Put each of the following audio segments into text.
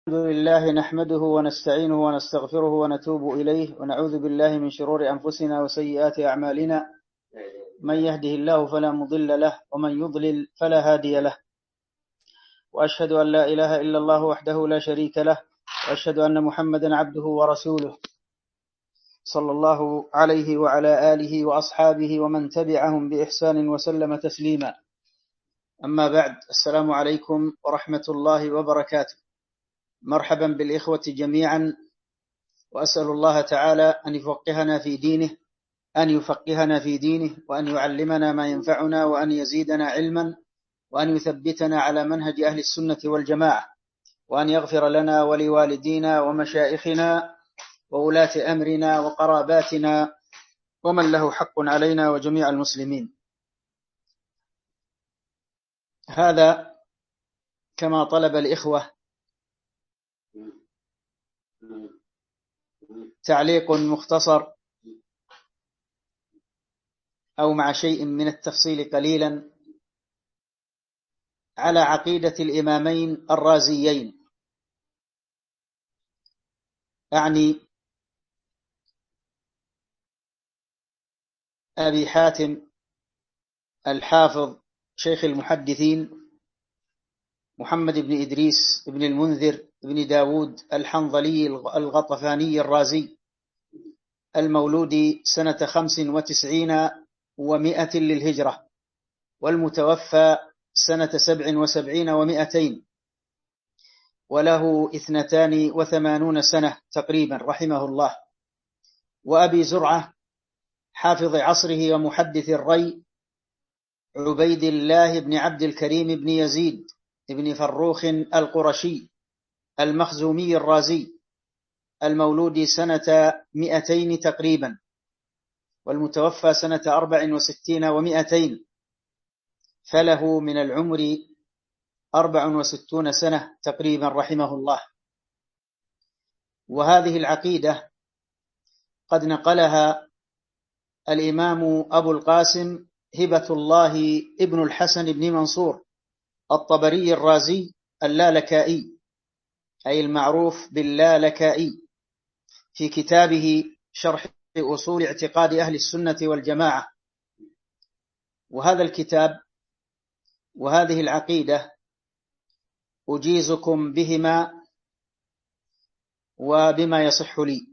الحمد لله نحمده ونستعينه ونستغفره ونتوب إليه ونعوذ بالله من شرور أنفسنا وسيئات أعمالنا. من يهده الله فلا مضل له ومن يضلل فلا هادي له، وأشهد أن لا إله إلا الله وحده لا شريك له، وأشهد أن محمدا عبده ورسوله صلى الله عليه وعلى آله وأصحابه ومن تبعهم بإحسان وسلم تسليما. أما بعد، السلام عليكم ورحمة الله وبركاته. مرحبا بالإخوة جميعا، وأسأل الله تعالى أن يفقهنا في دينه وأن يعلمنا ما ينفعنا وأن يزيدنا علما وأن يثبتنا على منهج أهل السنة والجماعة، وأن يغفر لنا ولوالدينا ومشائخنا وولاة أمرنا وقراباتنا ومن له حق علينا وجميع المسلمين. هذا كما طلب الإخوة تعليق مختصر أو مع شيء من التفصيل قليلا على عقيدة الإمامين الرازيين، أعني أبي حاتم الحافظ شيخ المحدثين محمد بن إدريس بن المنذر بن داود الحنظلي الغطفاني الرازي، المولود سنة 95 و100 للهجرة، والمتوفى سنة 77 و200، وله 82 سنة تقريبا رحمه الله. وأبي زرعة حافظ عصره ومحدث الري عبيد الله بن عبد الكريم بن يزيد بن فروخ القرشي المخزومي الرازي، المولود سنة 200 تقريبا، والمتوفى سنة 64 و200، فله من العمر 64 سنة تقريبا رحمه الله. وهذه العقيدة قد نقلها الإمام أبو القاسم هبة الله ابن الحسن بن منصور الطبري الرازي اللالكائي، أي المعروف باللالكائي، في كتابه شرح أصول اعتقاد أهل السنة والجماعة. وهذا الكتاب وهذه العقيدة أجيزكم بهما وبما يصح لي.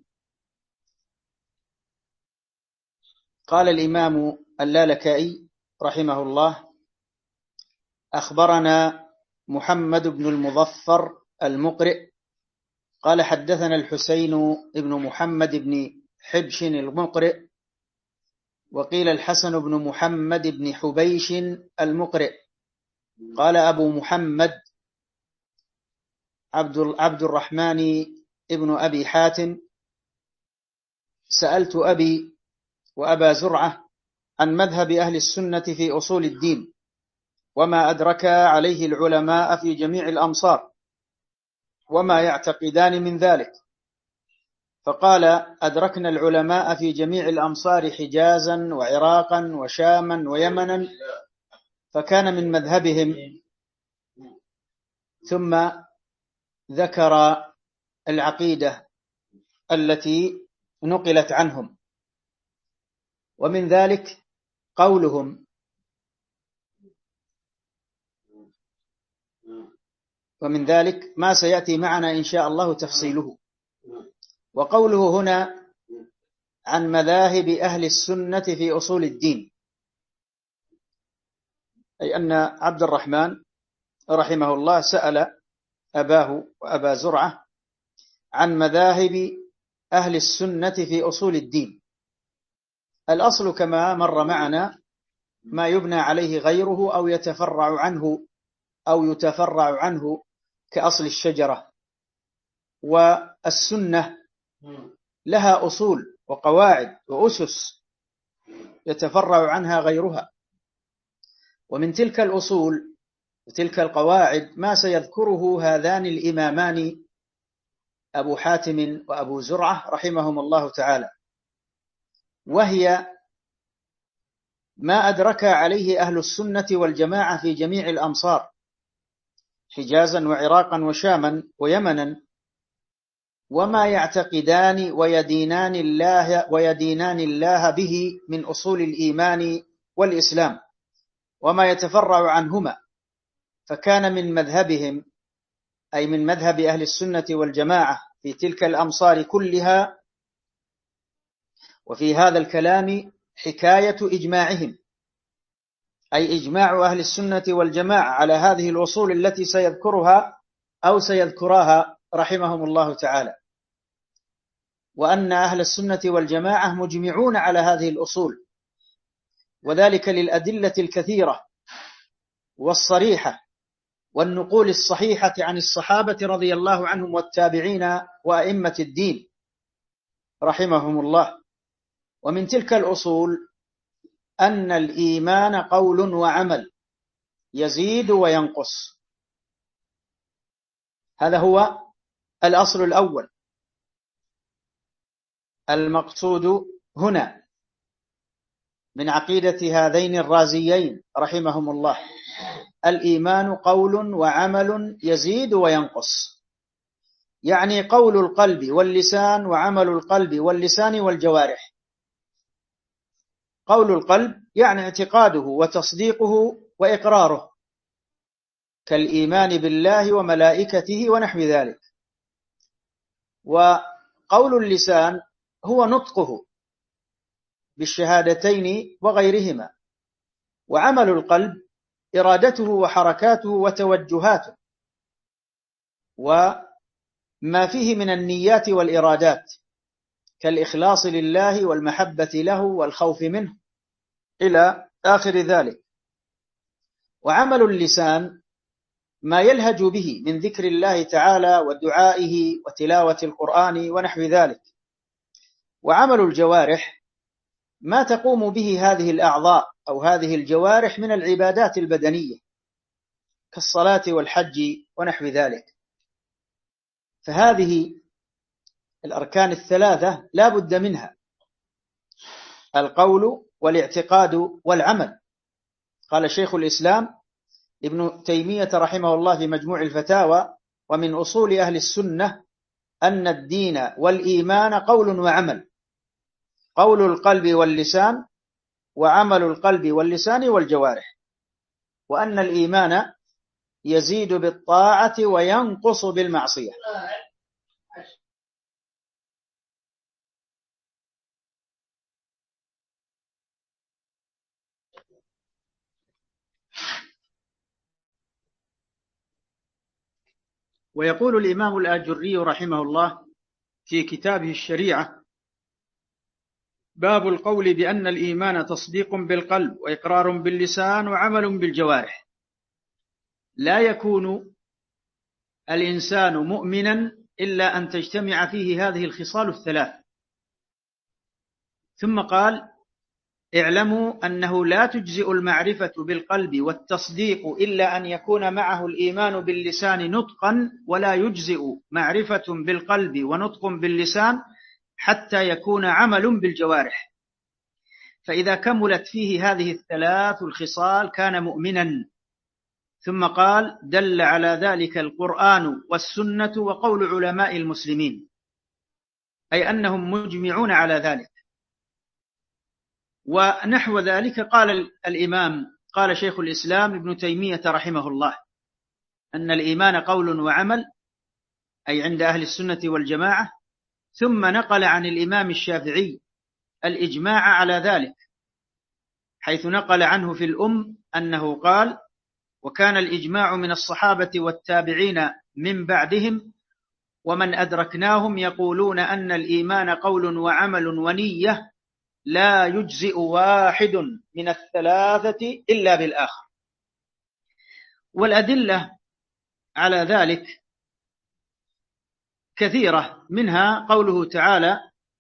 قال الإمام اللالكائي رحمه الله: أخبرنا محمد بن المظفر المقرئ قال حدثنا الحسين بن محمد بن حبش المقرئ، وقيل الحسن بن محمد بن حبيش المقرئ. قال أبو محمد عبد الرحمن ابن أبي حاتم: سألت أبي وأبا زرعة عن مذهب أهل السنة في أصول الدين، وما أدرك عليه العلماء في جميع الأمصار، وما يعتقدان من ذلك. فقال: أدركنا العلماء في جميع الأمصار حجازا وعراقا وشاما ويمنا، فكان من مذهبهم. ثم ذكر العقيدة التي نقلت عنهم، ومن ذلك قولهم: ومن ذلك ما سيأتي معنا إن شاء الله تفصيله. وقوله هنا عن مذاهب أهل السنة في أصول الدين، أي أن عبد الرحمن رحمه الله سأل أباه وأبا زرعة عن مذاهب أهل السنة في أصول الدين. الأصل كما مر معنا ما يبنى عليه غيره أو يتفرع عنه كأصل الشجرة. والسنة لها أصول وقواعد وأسس يتفرع عنها غيرها، ومن تلك الأصول وتلك القواعد ما سيذكره هذان الإمامان أبو حاتم وأبو زرعة رحمهم الله تعالى، وهي ما أدرك عليه أهل السنة والجماعة في جميع الأمصار، حجازا وعراقا وشاما ويمنا، وما يعتقدان ويدينان الله به من أصول الإيمان والإسلام وما يتفرع عنهما، فكان من مذهبهم أي من مذهب أهل السنة والجماعة في تلك الأمصار كلها وفي هذا الكلام حكاية إجماعهم، أي إجماع أهل السنة والجماعة على هذه الأصول التي سيذكرها أو سيذكراها رحمهم الله تعالى، وأن أهل السنة والجماعة مجمعون على هذه الأصول، وذلك للأدلة الكثيرة والصريحة والنقول الصحيحة عن الصحابة رضي الله عنهم والتابعين وأئمة الدين رحمهم الله. ومن تلك الأصول أن الإيمان قول وعمل يزيد وينقص، هذا هو الأصل الأول المقصود هنا من عقيدة هذين الرازيين رحمهم الله. الإيمان قول وعمل يزيد وينقص، يعني قول القلب واللسان وعمل القلب واللسان والجوارح. قول القلب يعني اعتقاده وتصديقه وإقراره، كالإيمان بالله وملائكته ونحو ذلك. وقول اللسان هو نطقه بالشهادتين وغيرهما، وعمل القلب إرادته وحركاته وتوجهاته وما فيه من النيات والإرادات كالإخلاص لله والمحبة له والخوف منه إلى آخر ذلك. وعمل اللسان ما يلهج به من ذكر الله تعالى ودعائه وتلاوة القرآن ونحو ذلك. وعمل الجوارح ما تقوم به هذه الأعضاء أو هذه الجوارح من العبادات البدنية كالصلاة والحج ونحو ذلك. فهذه الأركان الثلاثة لا بد منها، القول والاعتقاد والعمل. قال شيخ الإسلام ابن تيمية رحمه الله في مجموع الفتاوى: ومن أصول أهل السنة أن الدين والإيمان قول وعمل، قول القلب واللسان وعمل القلب واللسان والجوارح، وأن الإيمان يزيد بالطاعة وينقص بالمعصية. ويقول الإمام الآجري رحمه الله في كتابه الشريعة: باب القول بأن الإيمان تصديق بالقلب وإقرار باللسان وعمل بالجوارح. لا يكون الإنسان مؤمنا إلا أن تجتمع فيه هذه الخصال الثلاث. ثم قال: اعلموا أنه لا تجزئ المعرفة بالقلب والتصديق إلا أن يكون معه الإيمان باللسان نطقا، ولا يجزئ معرفة بالقلب ونطق باللسان حتى يكون عمل بالجوارح. فإذا كملت فيه هذه الثلاث الخصال كان مؤمنا. ثم قال: دل على ذلك القرآن والسنة وقول علماء المسلمين، أي أنهم مجمعون على ذلك. ونحو ذلك قال شيخ الإسلام ابن تيمية رحمه الله أن الإيمان قول وعمل، أي عند أهل السنة والجماعة. ثم نقل عن الإمام الشافعي الإجماع على ذلك، حيث نقل عنه في الأم أنه قال: وكان الإجماع من الصحابة والتابعين من بعدهم ومن أدركناهم يقولون أن الإيمان قول وعمل ونية، لا يجزئ واحد من الثلاثة إلا بالآخر. والأدلة على ذلك كثيرة، منها قوله تعالى: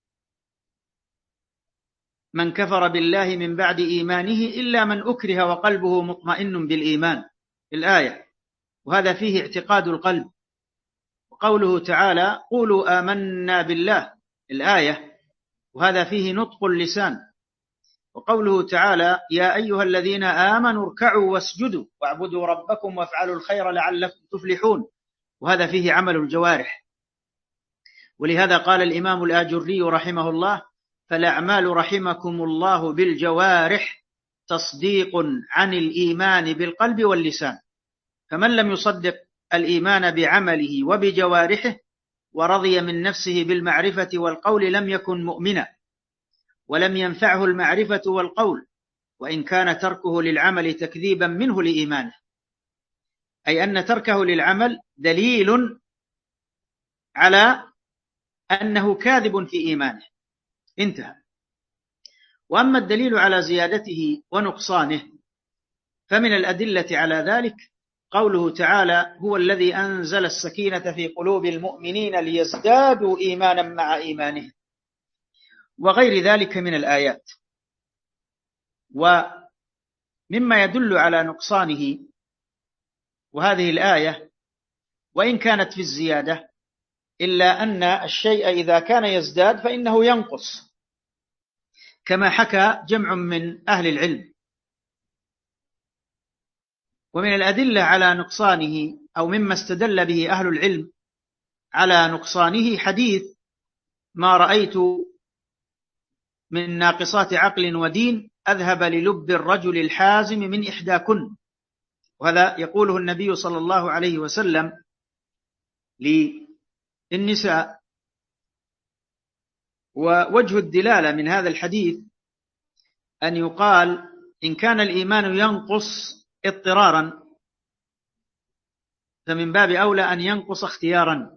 من كفر بالله من بعد إيمانه إلا من أكره وقلبه مطمئن بالإيمان، الآية، وهذا فيه اعتقاد القلب. وقوله تعالى: قولوا آمنا بالله، الآية، وهذا فيه نطق اللسان. وقوله تعالى يا أيها الذين آمنوا اركعوا واسجدوا واعبدوا ربكم وافعلوا الخير لعلكم تفلحون، وهذا فيه عمل الجوارح. ولهذا قال الإمام الآجري رحمه الله فالأعمال رحمكم الله بالجوارح تصديق عن الإيمان بالقلب واللسان، فمن لم يصدق الإيمان بعمله وبجوارحه ورضي من نفسه بالمعرفة والقول لم يكن مؤمنا، ولم ينفعه المعرفة والقول، وإن كان تركه للعمل تكذيبا منه لإيمانه، أي أن تركه للعمل دليل على أنه كاذب في إيمانه. انتهى. وأما الدليل على زيادته ونقصانه فمن الأدلة على ذلك قوله تعالى هو الذي أنزل السكينة في قلوب المؤمنين ليزدادوا إيمانا مع إيمانهم، وغير ذلك من الآيات. ومما يدل على نقصانه وهذه الآية وإن كانت في الزيادة إلا أن الشيء إذا كان يزداد فإنه ينقص، كما حكى جمع من أهل العلم. ومن الأدلة على نقصانه أو مما استدل به أهل العلم على نقصانه حديث ما رأيت من ناقصات عقل ودين أذهب للب الرجل الحازم من إحداكن، وهذا يقوله النبي صلى الله عليه وسلم للنساء. ووجه الدلالة من هذا الحديث أن يقال إن كان الإيمان ينقص اضطرارا فمن باب أولى أن ينقص اختيارا،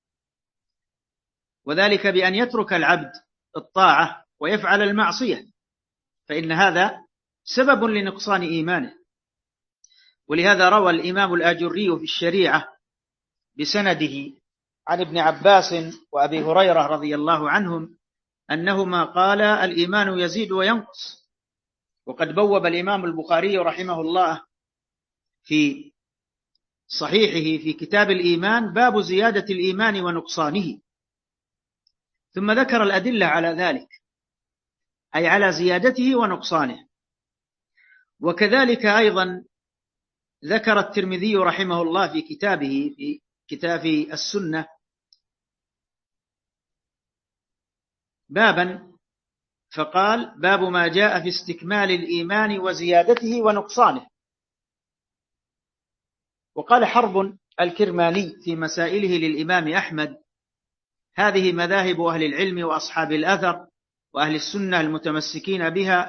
وذلك بأن يترك العبد الطاعة ويفعل المعصية، فإن هذا سبب لنقصان إيمانه. ولهذا روى الإمام الآجري في الشريعة بسنده عن ابن عباس وأبي هريرة رضي الله عنهم أنهما قال الإيمان يزيد وينقص. وقد بوب الإمام البخاري رحمه الله في صحيحه في كتاب الإيمان باب زيادة الإيمان ونقصانه، ثم ذكر الأدلة على ذلك أي على زيادته ونقصانه. وكذلك أيضا ذكر الترمذي رحمه الله في كتابه في كتاب السنة بابا فقال باب ما جاء في استكمال الإيمان وزيادته ونقصانه. وقال حرب الكرماني في مسائله للإمام أحمد هذه مذاهب أهل العلم وأصحاب الأثر وأهل السنة المتمسكين بها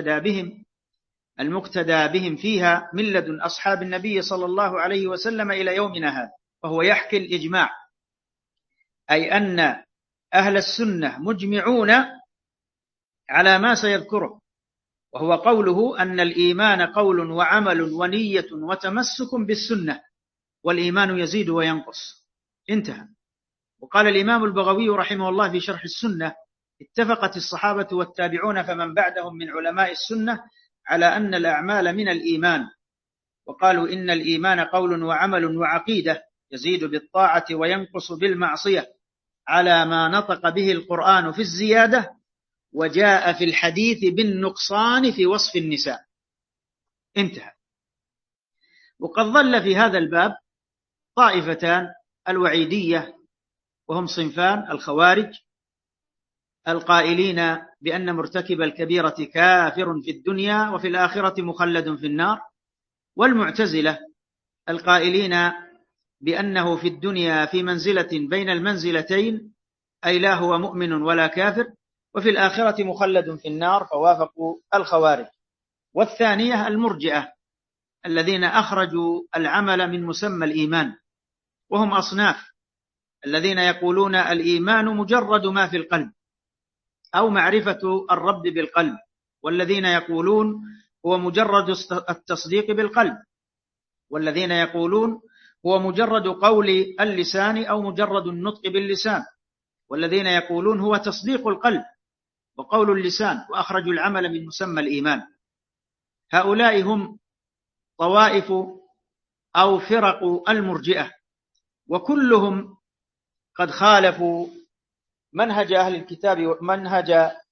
المقتدى بهم فيها من لدن أصحاب النبي صلى الله عليه وسلم إلى يومنا هذا. وهو يحكي الإجماع، أي أن أهل السنة مجمعون على ما سيذكره، وهو قوله أن الإيمان قول وعمل ونية وتمسك بالسنة، والإيمان يزيد وينقص. انتهى. وقال الإمام البغوي رحمه الله في شرح السنة اتفقت الصحابة والتابعون فمن بعدهم من علماء السنة على أن الأعمال من الإيمان، وقالوا إن الإيمان قول وعمل وعقيدة يزيد بالطاعة وينقص بالمعصية على ما نطق به القرآن في الزيادة، وجاء في الحديث بالنقصان في وصف النساء. انتهى. وقد ظل في هذا الباب طائفتان الوعيدية، وهم صنفان: الخوارج القائلين بأن مرتكب الكبيرة كافر في الدنيا وفي الآخرة مخلد في النار، والمعتزلة القائلين بأنه في الدنيا في منزلة بين المنزلتين، أي لا هو مؤمن ولا كافر، وفي الآخرة مخلد في النار، فوافقوا الخوارج. والثانية المرجئة الذين أخرجوا العمل من مسمى الإيمان، وهم أصناف: الذين يقولون الإيمان مجرد ما في القلب أو معرفة الرب بالقلب، والذين يقولون هو مجرد التصديق بالقلب، والذين يقولون هو مجرد قول اللسان أو مجرد النطق باللسان، والذين يقولون هو تصديق القلب وقول اللسان، وأخرجوا العمل من مسمى الإيمان. هؤلاء هم طوائف أو فرق المرجئة، وكلهم قد خالفوا منهج أهل الكتاب ومنهج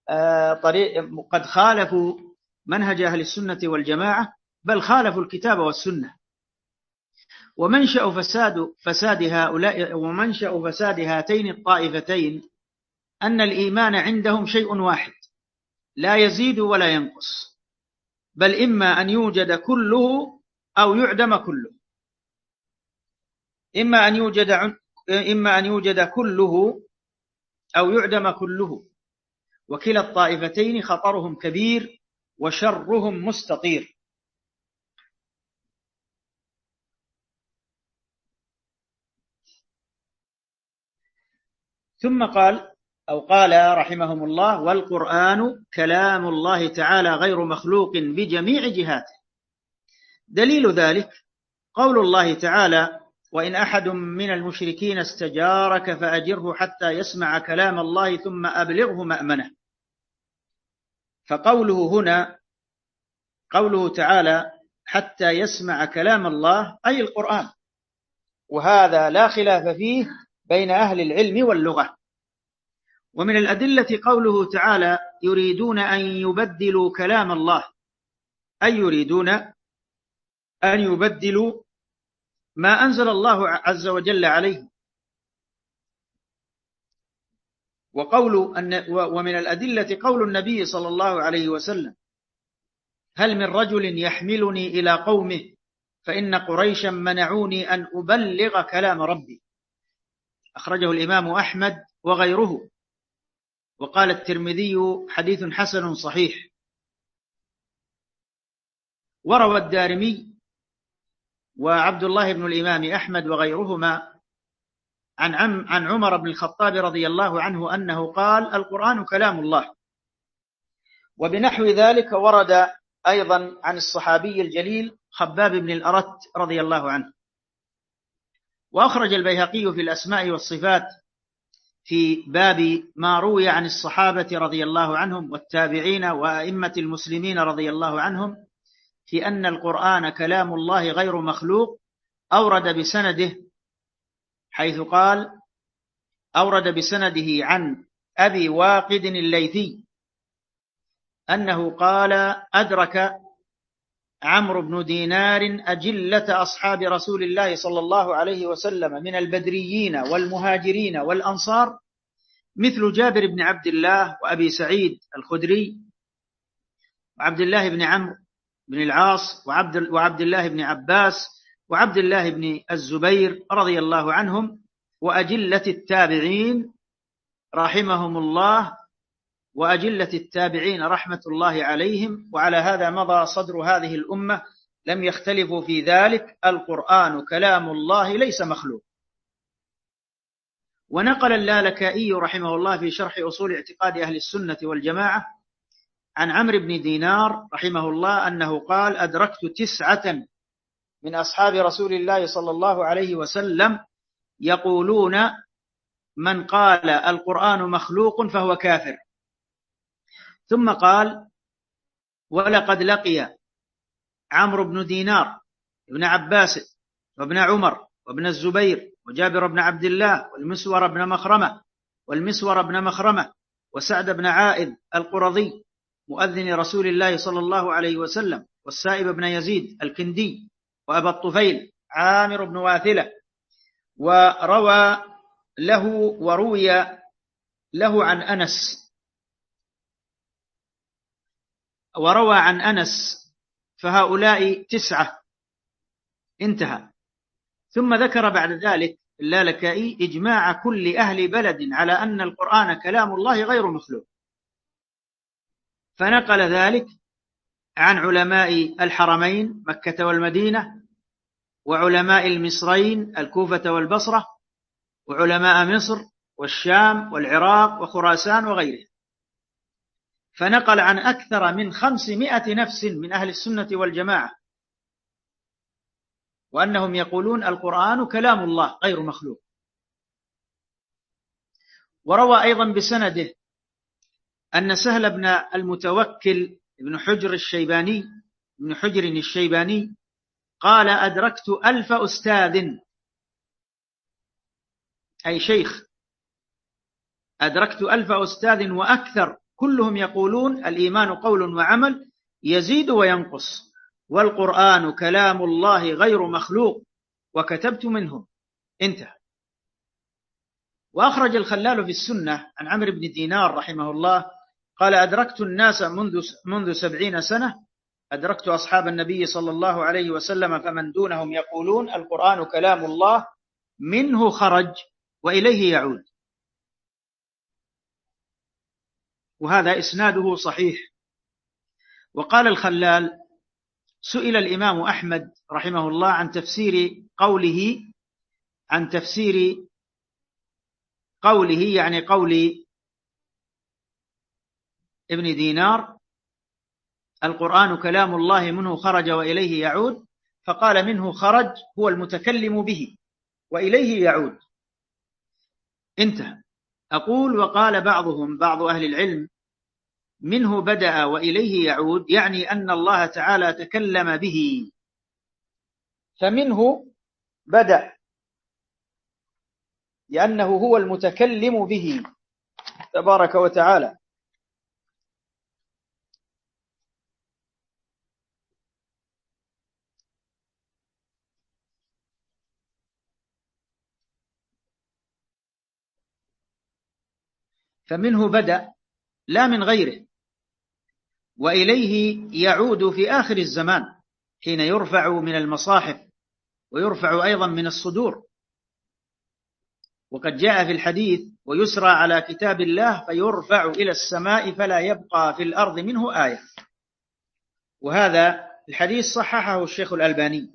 قد خالفوا منهج أهل السنة والجماعة، بل خالفوا الكتاب والسنة. ومنشأ فساد هاتين الطائفتين أن الإيمان عندهم شيء واحد لا يزيد ولا ينقص، بل إما أن يوجد كله أو يعدم كله، إما أن يوجد كله أو يعدم كله، وكلا الطائفتين خطرهم كبير وشرهم مستطير. ثم قال رحمهم الله: والقرآن كلام الله تعالى غير مخلوق بجميع جهاته. دليل ذلك قول الله تعالى: وإن أحد من المشركين استجارك فأجره حتى يسمع كلام الله ثم أبلغه مأمنه. فقوله هنا قوله تعالى حتى يسمع كلام الله أي القرآن، وهذا لا خلاف فيه بين أهل العلم واللغة. ومن الأدلة قوله تعالى: يريدون أن يبدلوا كلام الله، أي يريدون أن يبدلوا ما أنزل الله عز وجل عليه. ومن الأدلة قول النبي صلى الله عليه وسلم: هل من رجل يحملني إلى قومه فإن قريشا منعوني أن أبلغ كلام ربي. أخرجه الإمام أحمد وغيره، وقال الترمذي حديث حسن صحيح. وروى الدارمي وعبد الله بن الإمام أحمد وغيرهما عن عمر بن الخطاب رضي الله عنه أنه قال: القرآن كلام الله. وبنحو ذلك ورد أيضا عن الصحابي الجليل خباب بن الأرت رضي الله عنه. وأخرج البيهقي في الأسماء والصفات في باب ما روي عن الصحابة رضي الله عنهم والتابعين وأئمة المسلمين رضي الله عنهم في أن القرآن كلام الله غير مخلوق، أورد بسنده حيث قال: أورد بسنده عن أبي واقد الليثي أنه قال: أدرك عمرو بن دينار أجلة أصحاب رسول الله صلى الله عليه وسلم من البدريين والمهاجرين والأنصار مثل جابر بن عبد الله وأبي سعيد الخدري وعبد الله بن عمرو بن العاص وعبد الله بن عباس وعبد الله بن الزبير رضي الله عنهم، وأجلة التابعين رحمهم الله وأجلة التابعين رحمة الله عليهم. وعلى هذا مضى صدر هذه الأمة، لم يختلفوا في ذلك: القرآن كلام الله ليس مخلوق. ونقل اللالكائي رحمه الله في شرح أصول اعتقاد أهل السنة والجماعة عن عمرو بن دينار رحمه الله أنه قال: أدركت 9 من أصحاب رسول الله صلى الله عليه وسلم يقولون: من قال القرآن مخلوق فهو كافر. ثم قال: ولقد لقي عمرو بن دينار ابن عباس وابن عمر وابن الزبير وجابر بن عبد الله والمسور بن مخرمة وسعد بن عائذ القرظي مؤذن رسول الله صلى الله عليه وسلم، والسائب بن يزيد الكندي، وأبا الطفيل عامر بن واثلة. وروي له عن أنس، وروى عن أنس، فهؤلاء 9 انتهى. ثم ذكر بعد ذلك اللالكائي إجماع كل أهل بلد على أن القرآن كلام الله غير مخلوق، فنقل ذلك عن علماء الحرمين مكة والمدينة، وعلماء المصرين الكوفة والبصرة، وعلماء مصر والشام والعراق وخراسان وغيره. فنقل عن أكثر من 500 نفس من أهل السنة والجماعة وأنهم يقولون القرآن كلام الله غير مخلوق. وروى أيضا بسنده أن سهل بن المتوكل بن حجر الشيباني قال: أدركت 1000 أستاذ، أي شيخ، أدركت 1000 أستاذ وأكثر، كلهم يقولون الإيمان قول وعمل يزيد وينقص، والقرآن كلام الله غير مخلوق وكتبت منهم. انتهى. وأخرج الخلال في السنة عن عمرو بن دينار رحمه الله قال: أدركت الناس منذ 70 سنة، أدركت أصحاب النبي صلى الله عليه وسلم فمن دونهم يقولون القرآن كلام الله منه خرج وإليه يعود. وهذا إسناده صحيح. وقال الخلال: سئل الإمام أحمد رحمه الله عن تفسير قوله يعني قول ابن دينار القرآن كلام الله منه خرج وإليه يعود، فقال: منه خرج هو المتكلم به وإليه يعود. انتهى. أقول: وقال بعض أهل العلم منه بدأ وإليه يعود، يعني أن الله تعالى تكلم به، فمنه بدأ لأنه هو المتكلم به تبارك وتعالى. فمنه بدأ لا من غيره، وإليه يعود في آخر الزمان حين يرفع من المصاحف ويرفع أيضا من الصدور. وقد جاء في الحديث: ويسرى على كتاب الله فيرفع إلى السماء فلا يبقى في الأرض منه آية. وهذا الحديث صححه الشيخ الألباني.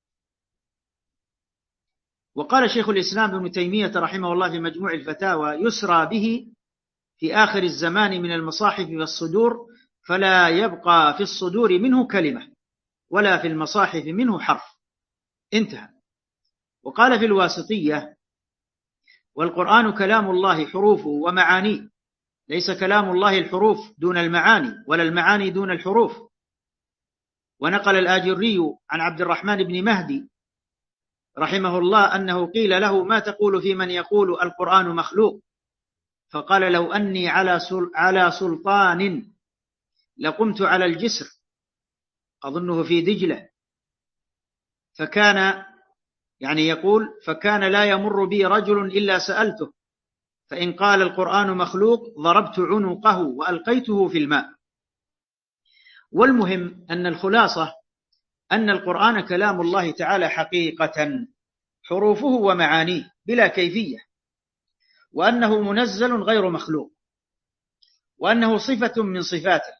وقال شيخ الإسلام ابن تيمية رحمه الله في مجموع الفتاوى: يسرى به في آخر الزمان من المصاحف والصدور فلا يبقى في الصدور منه كلمة ولا في المصاحف منه حرف. انتهى. وقال في الواسطية: والقرآن كلام الله حروفه ومعانيه، ليس كلام الله الحروف دون المعاني ولا المعاني دون الحروف. ونقل الآجري عن عبد الرحمن بن مهدي رحمه الله أنه قيل له: ما تقول في من يقول القرآن مخلوق؟ فقال: لو أني على سلطان لقمت على الجسر، أظنه في دجلة، فكان لا يمر بي رجل إلا سألته، فإن قال القرآن مخلوق ضربت عنقه وألقيته في الماء. والمهم أن الخلاصة أن القرآن كلام الله تعالى حقيقة، حروفه ومعانيه بلا كيفية، وأنه منزل غير مخلوق، وأنه صفة من صفاته،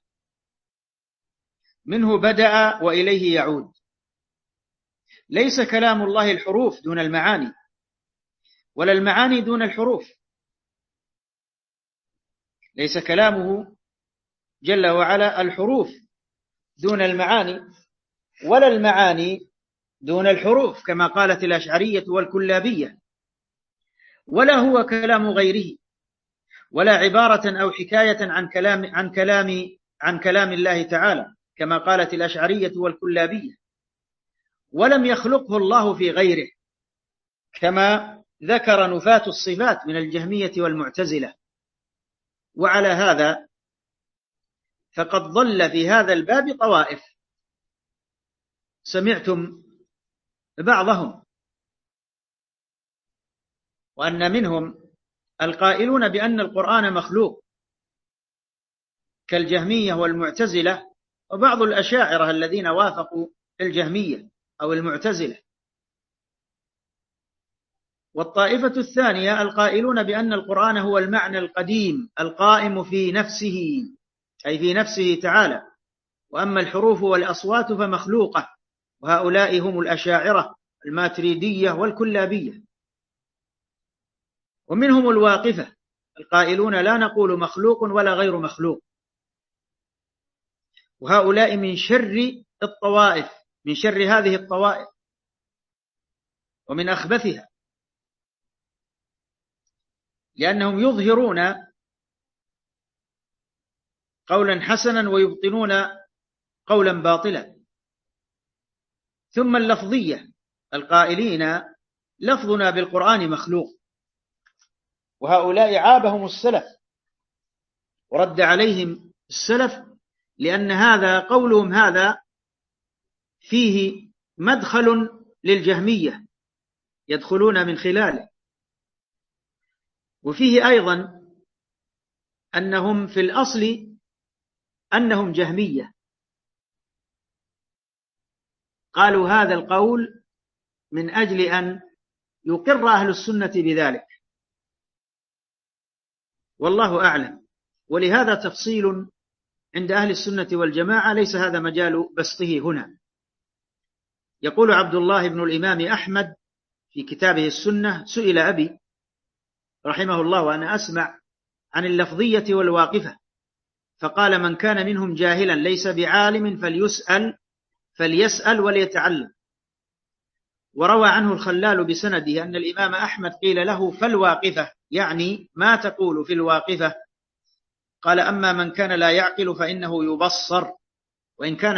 منه بدأ وإليه يعود. ليس كلام الله الحروف دون المعاني ولا المعاني دون الحروف. ليس كلامه جل وعلا الحروف دون المعاني ولا المعاني دون الحروف كما قالت الأشعرية والكلابية، ولا هو كلام غيره، ولا عبارة أو حكاية عن كلام الله تعالى كما قالت الأشعرية والكلابية، ولم يخلقه الله في غيره كما ذكر نفاة الصفات من الجهمية والمعتزلة. وعلى هذا فقد ضل في هذا الباب طوائف سمعتم بعضهم، وأن منهم القائلون بأن القرآن مخلوق كالجهمية والمعتزلة وبعض الأشاعرة الذين وافقوا الجهمية أو المعتزلة. والطائفة الثانية القائلون بأن القرآن هو المعنى القديم القائم في نفسه، أي في نفسه تعالى، وأما الحروف والأصوات فمخلوقة. وهؤلاء هم الأشاعرة الماتريدية والكلابية. ومنهم الواقفة القائلون لا نقول مخلوق ولا غير مخلوق، وهؤلاء من شر الطوائف، من شر هذه الطوائف ومن أخبثها، لأنهم يظهرون قولا حسنا ويبطنون قولا باطلا. ثم اللفظية القائلين لفظنا بالقرآن مخلوق، وهؤلاء عابهم السلف ورد عليهم السلف، لأن هذا قولهم هذا فيه مدخل للجهمية يدخلون من خلاله، وفيه أيضا أنهم في الأصل أنهم جهمية. قالوا هذا القول من أجل أن يقر أهل السنة بذلك، والله أعلم. ولهذا تفصيل عند أهل السنة والجماعة ليس هذا مجال بسطه هنا. يقول عبد الله بن الإمام أحمد في كتابه السنة: سئل أبي رحمه الله وأنا أسمع عن اللفظية والواقفة، فقال: من كان منهم جاهلا ليس بعالم فليسأل وليتعلم. وروى عنه الخلال بسنده أن الإمام أحمد قيل له: فالواقفة، يعني ما تقول في الواقفة؟ قال: أما من كان لا يعقل فإنه يبصر، وإن كان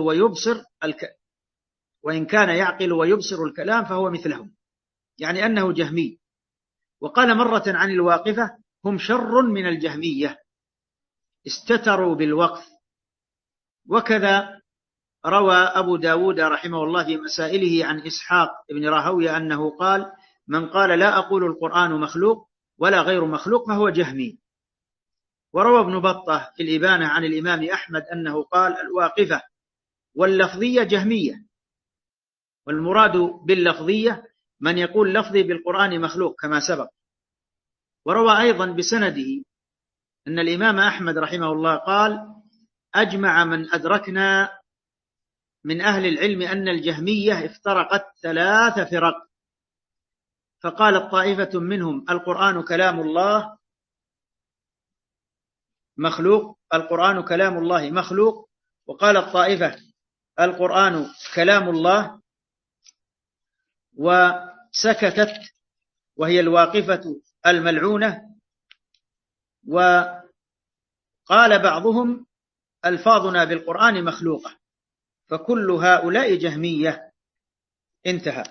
يعقل ويبصر الكلام فهو مثلهم، يعني أنه جهمي. وقال مرة عن الواقفة: هم شر من الجهمية، استتروا بالوقف. وكذا روى أبو داود رحمه الله في مسائله عن إسحاق بن راهويه أنه قال: من قال لا أقول القرآن مخلوق ولا غير مخلوق فهو جهمي. وروى ابن بطة في الإبانة عن الإمام أحمد أنه قال: الواقفة واللفظية جهمية، والمراد باللفظية من يقول لفظي بالقرآن مخلوق كما سبق. وروى أيضا بسنده أن الإمام أحمد رحمه الله قال: أجمع من أدركنا من أهل العلم أن الجهمية افترقت 3 فرق، فقالت طائفة منهم: القرآن كلام الله مخلوق، القرآن كلام الله مخلوق. وقالت طائفة: القرآن كلام الله، وسكتت، وهي الواقفة الملعونة. وقال بعضهم: ألفاظنا بالقرآن مخلوقة. فكل هؤلاء جهمية. انتهى.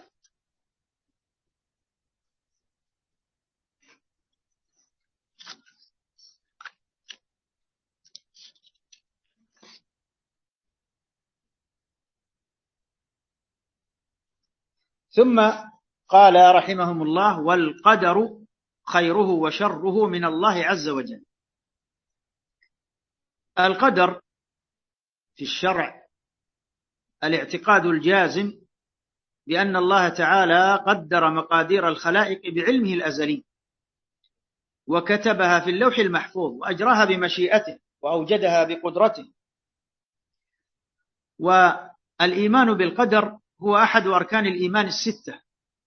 ثم قال رحمهم الله: والقدر خيره وشره من الله عز وجل. القدر في الشرع الاعتقاد الجازم بأن الله تعالى قدر مقادير الخلائق بعلمه الأزلي، وكتبها في اللوح المحفوظ، وأجراها بمشيئته، وأوجدها بقدرته. والإيمان بالقدر هو أحد أركان الإيمان 6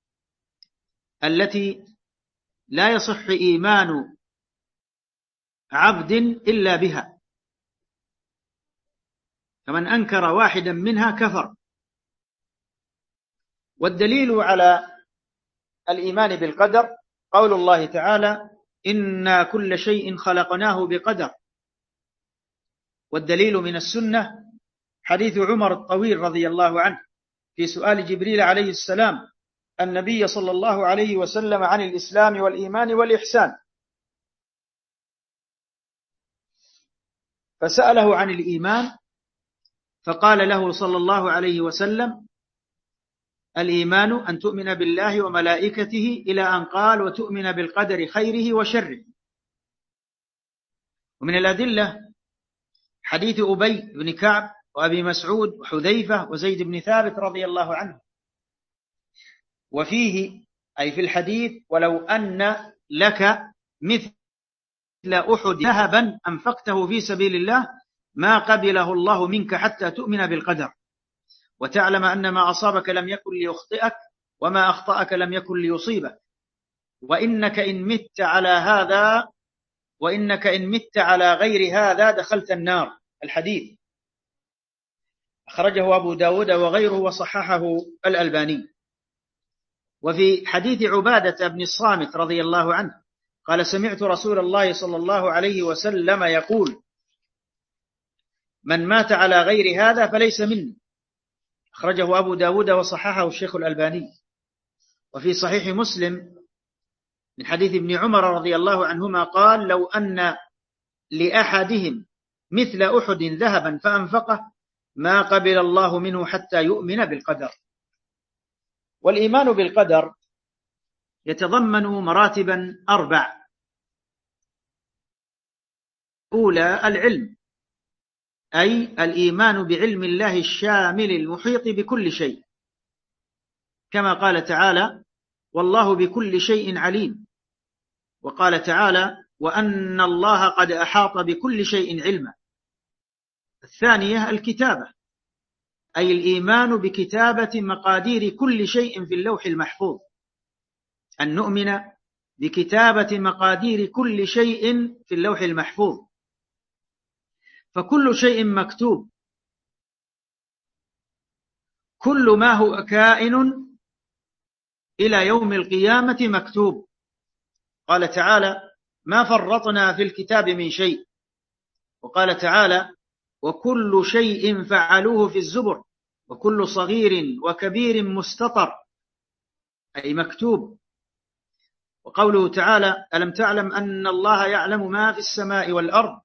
التي لا يصح إيمان عبد إلا بها، فمن أنكر واحدا منها كفر. والدليل على الإيمان بالقدر قول الله تعالى: إنا كل شيء خلقناه بقدر. والدليل من السنة حديث عمر الطويل رضي الله عنه في سؤال جبريل عليه السلام النبي صلى الله عليه وسلم عن الإسلام والإيمان والإحسان، فسأله عن الإيمان فقال له صلى الله عليه وسلم: الإيمان أن تؤمن بالله وملائكته، إلى أن قال: وتؤمن بالقدر خيره وشره. ومن الأدلة حديث أبي بن كعب وأبي مسعود وحذيفة وزيد بن ثابت رضي الله عنه، وفيه أي في الحديث: ولو أن لك مثل أحد ذهبا أنفقته في سبيل الله ما قبله الله منك حتى تؤمن بالقدر، وتعلم أن ما أصابك لم يكن ليخطئك، وما أخطأك لم يكن ليصيبك، وإنك إن مت على غير هذا دخلت النار. الحديث أخرجه أبو داود وغيره وصححه الألباني. وفي حديث عبادة بن الصامت رضي الله عنه قال: سمعت رسول الله صلى الله عليه وسلم يقول: من مات على غير هذا فليس مني. أخرجه أبو داود وصححه الشيخ الألباني. وفي صحيح مسلم من حديث ابن عمر رضي الله عنهما قال: لو أن لأحدهم مثل أحد ذهبا فأنفقه ما قبل الله منه حتى يؤمن بالقدر. والإيمان بالقدر يتضمن مراتبا 4. أولى العلم، أي الإيمان بعلم الله الشامل المحيط بكل شيء، كما قال تعالى: والله بكل شيء عليم. وقال تعالى: وأن الله قد أحاط بكل شيء علما. الثانية الكتابة، أي الإيمان بكتابة مقادير كل شيء في اللوح المحفوظ، أن نؤمن بكتابة مقادير كل شيء في اللوح المحفوظ، فكل شيء مكتوب، كل ما هو كائن إلى يوم القيامة مكتوب. قال تعالى: ما فرطنا في الكتاب من شيء. وقال تعالى: وكل شيء فعلوه في الزبر وكل صغير وكبير مستطر، أي مكتوب. وقوله تعالى: ألم تعلم أن الله يعلم ما في السماء والأرض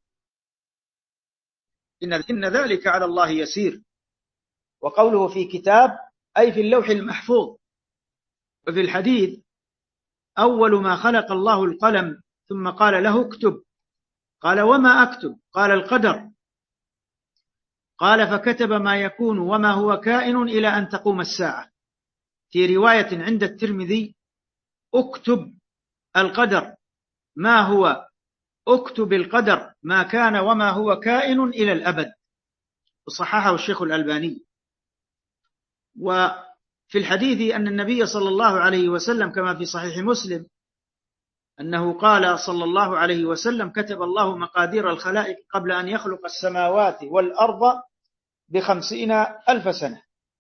إن ذلك على الله يسير. وقوله في كتاب، أي في اللوح المحفوظ. وفي الحديث: أول ما خلق الله القلم ثم قال له اكتب. قال: وما أكتب؟ قال: القدر. قال: فكتب ما يكون وما هو كائن إلى أن تقوم الساعة. في رواية عند الترمذي: اكتب القدر ما هو، اكتب القدر ما كان وما هو كائن إلى الأبد. وصححه الشيخ الألباني. وفي الحديث أن النبي صلى الله عليه وسلم كما في صحيح مسلم أنه قال صلى الله عليه وسلم: كتب الله مقادير الخلائق قبل أن يخلق السماوات والأرض ب50,000 سنة.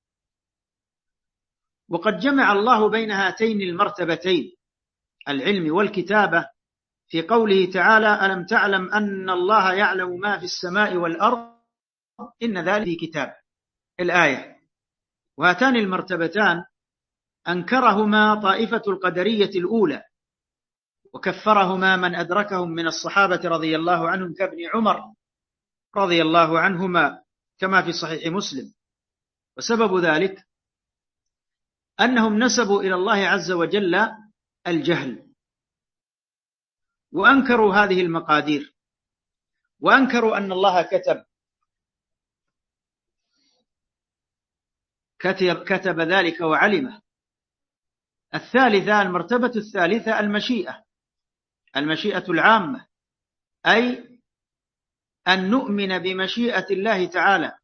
وقد جمع الله بين هاتين المرتبتين العلم والكتابة في قوله تعالى: ألم تعلم أن الله يعلم ما في السماء والأرض إن ذلك في كتاب، الآية. وهاتان المرتبتان أنكرهما طائفة القدرية الأولى، وكفرهما من أدركهم من الصحابة رضي الله عنهم كابن عمر رضي الله عنهما كما في صحيح مسلم. وسبب ذلك أنهم نسبوا إلى الله عز وجل الجهل، وأنكروا هذه المقادير، وأنكروا أن الله كتب ذلك وعلمه. الثالثة، المرتبة الثالثة، المشيئة العامة، أي أن نؤمن بمشيئة الله تعالى،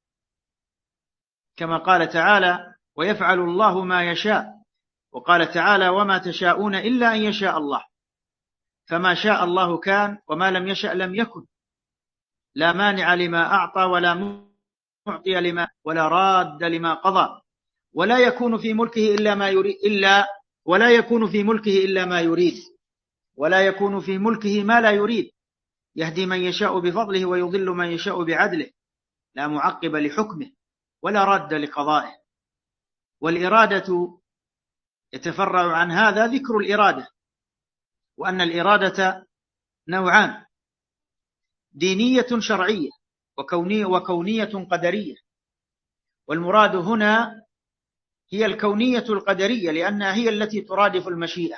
كما قال تعالى: ويفعل الله ما يشاء. وقال تعالى: وما تشاءون إلا أن يشاء الله. فما شاء الله كان، وما لم يشأ لم يكن. لا مانع لما أعطى ولا معطي لما ولا راد لما قضى. ولا يكون في ملكه إلا ما يريد ولا يكون في ملكه إلا ما يريد، ولا يكون في ملكه ما لا يريد. يهدي من يشاء بفضله ويضل من يشاء بعدله، لا معقب لحكمه ولا راد لقضائه. والإرادة يتفرع عن هذا ذكر الإرادة، وأن الإرادة نوعان: دينية شرعية وكونية قدرية. والمراد هنا هي الكونية القدرية، لأنها هي التي ترادف المشيئة،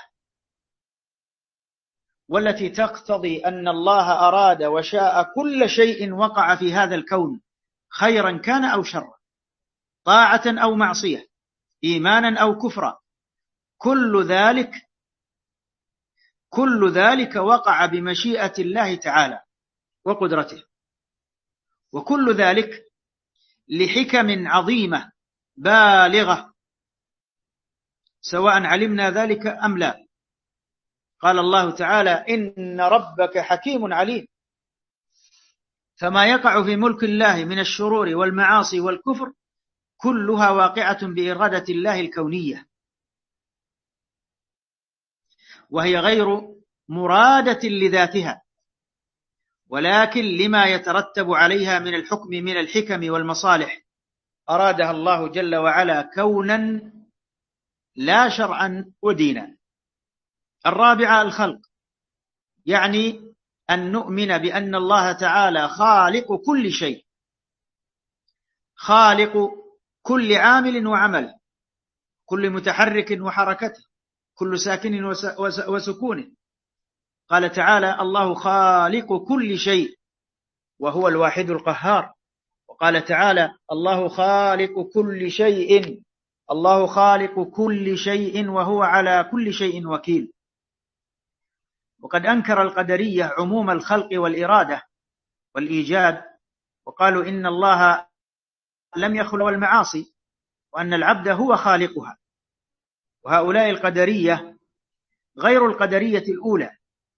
والتي تقتضي أن الله أراد وشاء كل شيء وقع في هذا الكون، خيرا كان أو شرا، طاعة أو معصية، إيمانا أو كفرا. كل ذلك وقع بمشيئة الله تعالى وقدرته، وكل ذلك لحكم عظيمة بالغة، سواء علمنا ذلك أم لا. قال الله تعالى: إن ربك حكيم عليم. فما يقع في ملك الله من الشرور والمعاصي والكفر كلها واقعة بإرادة الله الكونية، وهي غير مرادة لذاتها، ولكن لما يترتب عليها من الحكم من الحكم والمصالح أرادها الله جل وعلا كونا لا شرعا ودينا. الرابعة الخلق، يعني أن نؤمن بأن الله تعالى خالق كل شيء، خالق كل عامل وعمل، كل متحرك وحركته، كل ساكن وسكونه. قال تعالى: الله خالق كل شيء وهو الواحد القهار. وقال تعالى: الله خالق كل شيء، الله خالق كل شيء وهو على كل شيء وكيل. وقد أنكر القدرية عموم الخلق والإرادة والإيجاد، وقالوا إن الله لم يخلق المعاصي، وأن العبد هو خالقها. وهؤلاء القدرية غير القدرية الأولى،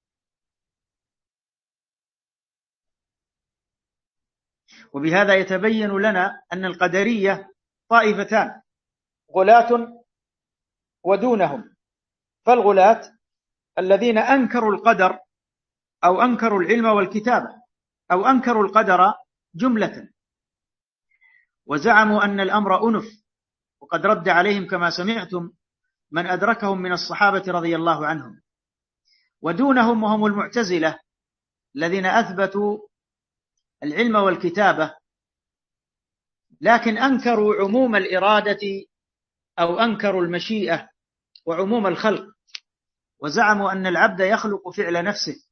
وبهذا يتبين لنا أن القدرية طائفتان: غلاة ودونهم. فالغلاة الذين أنكروا القدر أو أنكروا العلم والكتابة أو أنكروا القدر جملة، وزعموا أن الأمر أنف، وقد رد عليهم كما سمعتم من أدركهم من الصحابة رضي الله عنهم. ودونهم وهم المعتزلة الذين أثبتوا العلم والكتابة، لكن أنكروا عموم الإرادة أو أنكروا المشيئة وعموم الخلق، وزعموا أن العبد يخلق فعل نفسه.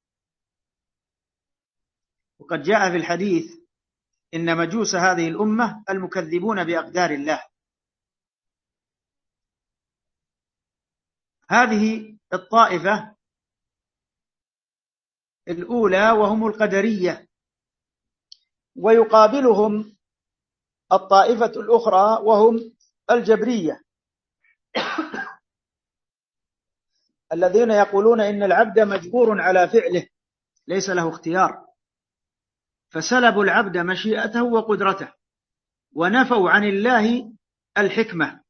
وقد جاء في الحديث: إن مجوس هذه الأمة المكذبون بأقدار الله. هذه الطائفة الأولى وهم القدرية، ويقابلهم الطائفة الأخرى وهم الجبرية الذين يقولون إن العبد مجبور على فعله ليس له اختيار، فسلبوا العبد مشيئته وقدرته، ونفوا عن الله الحكمة.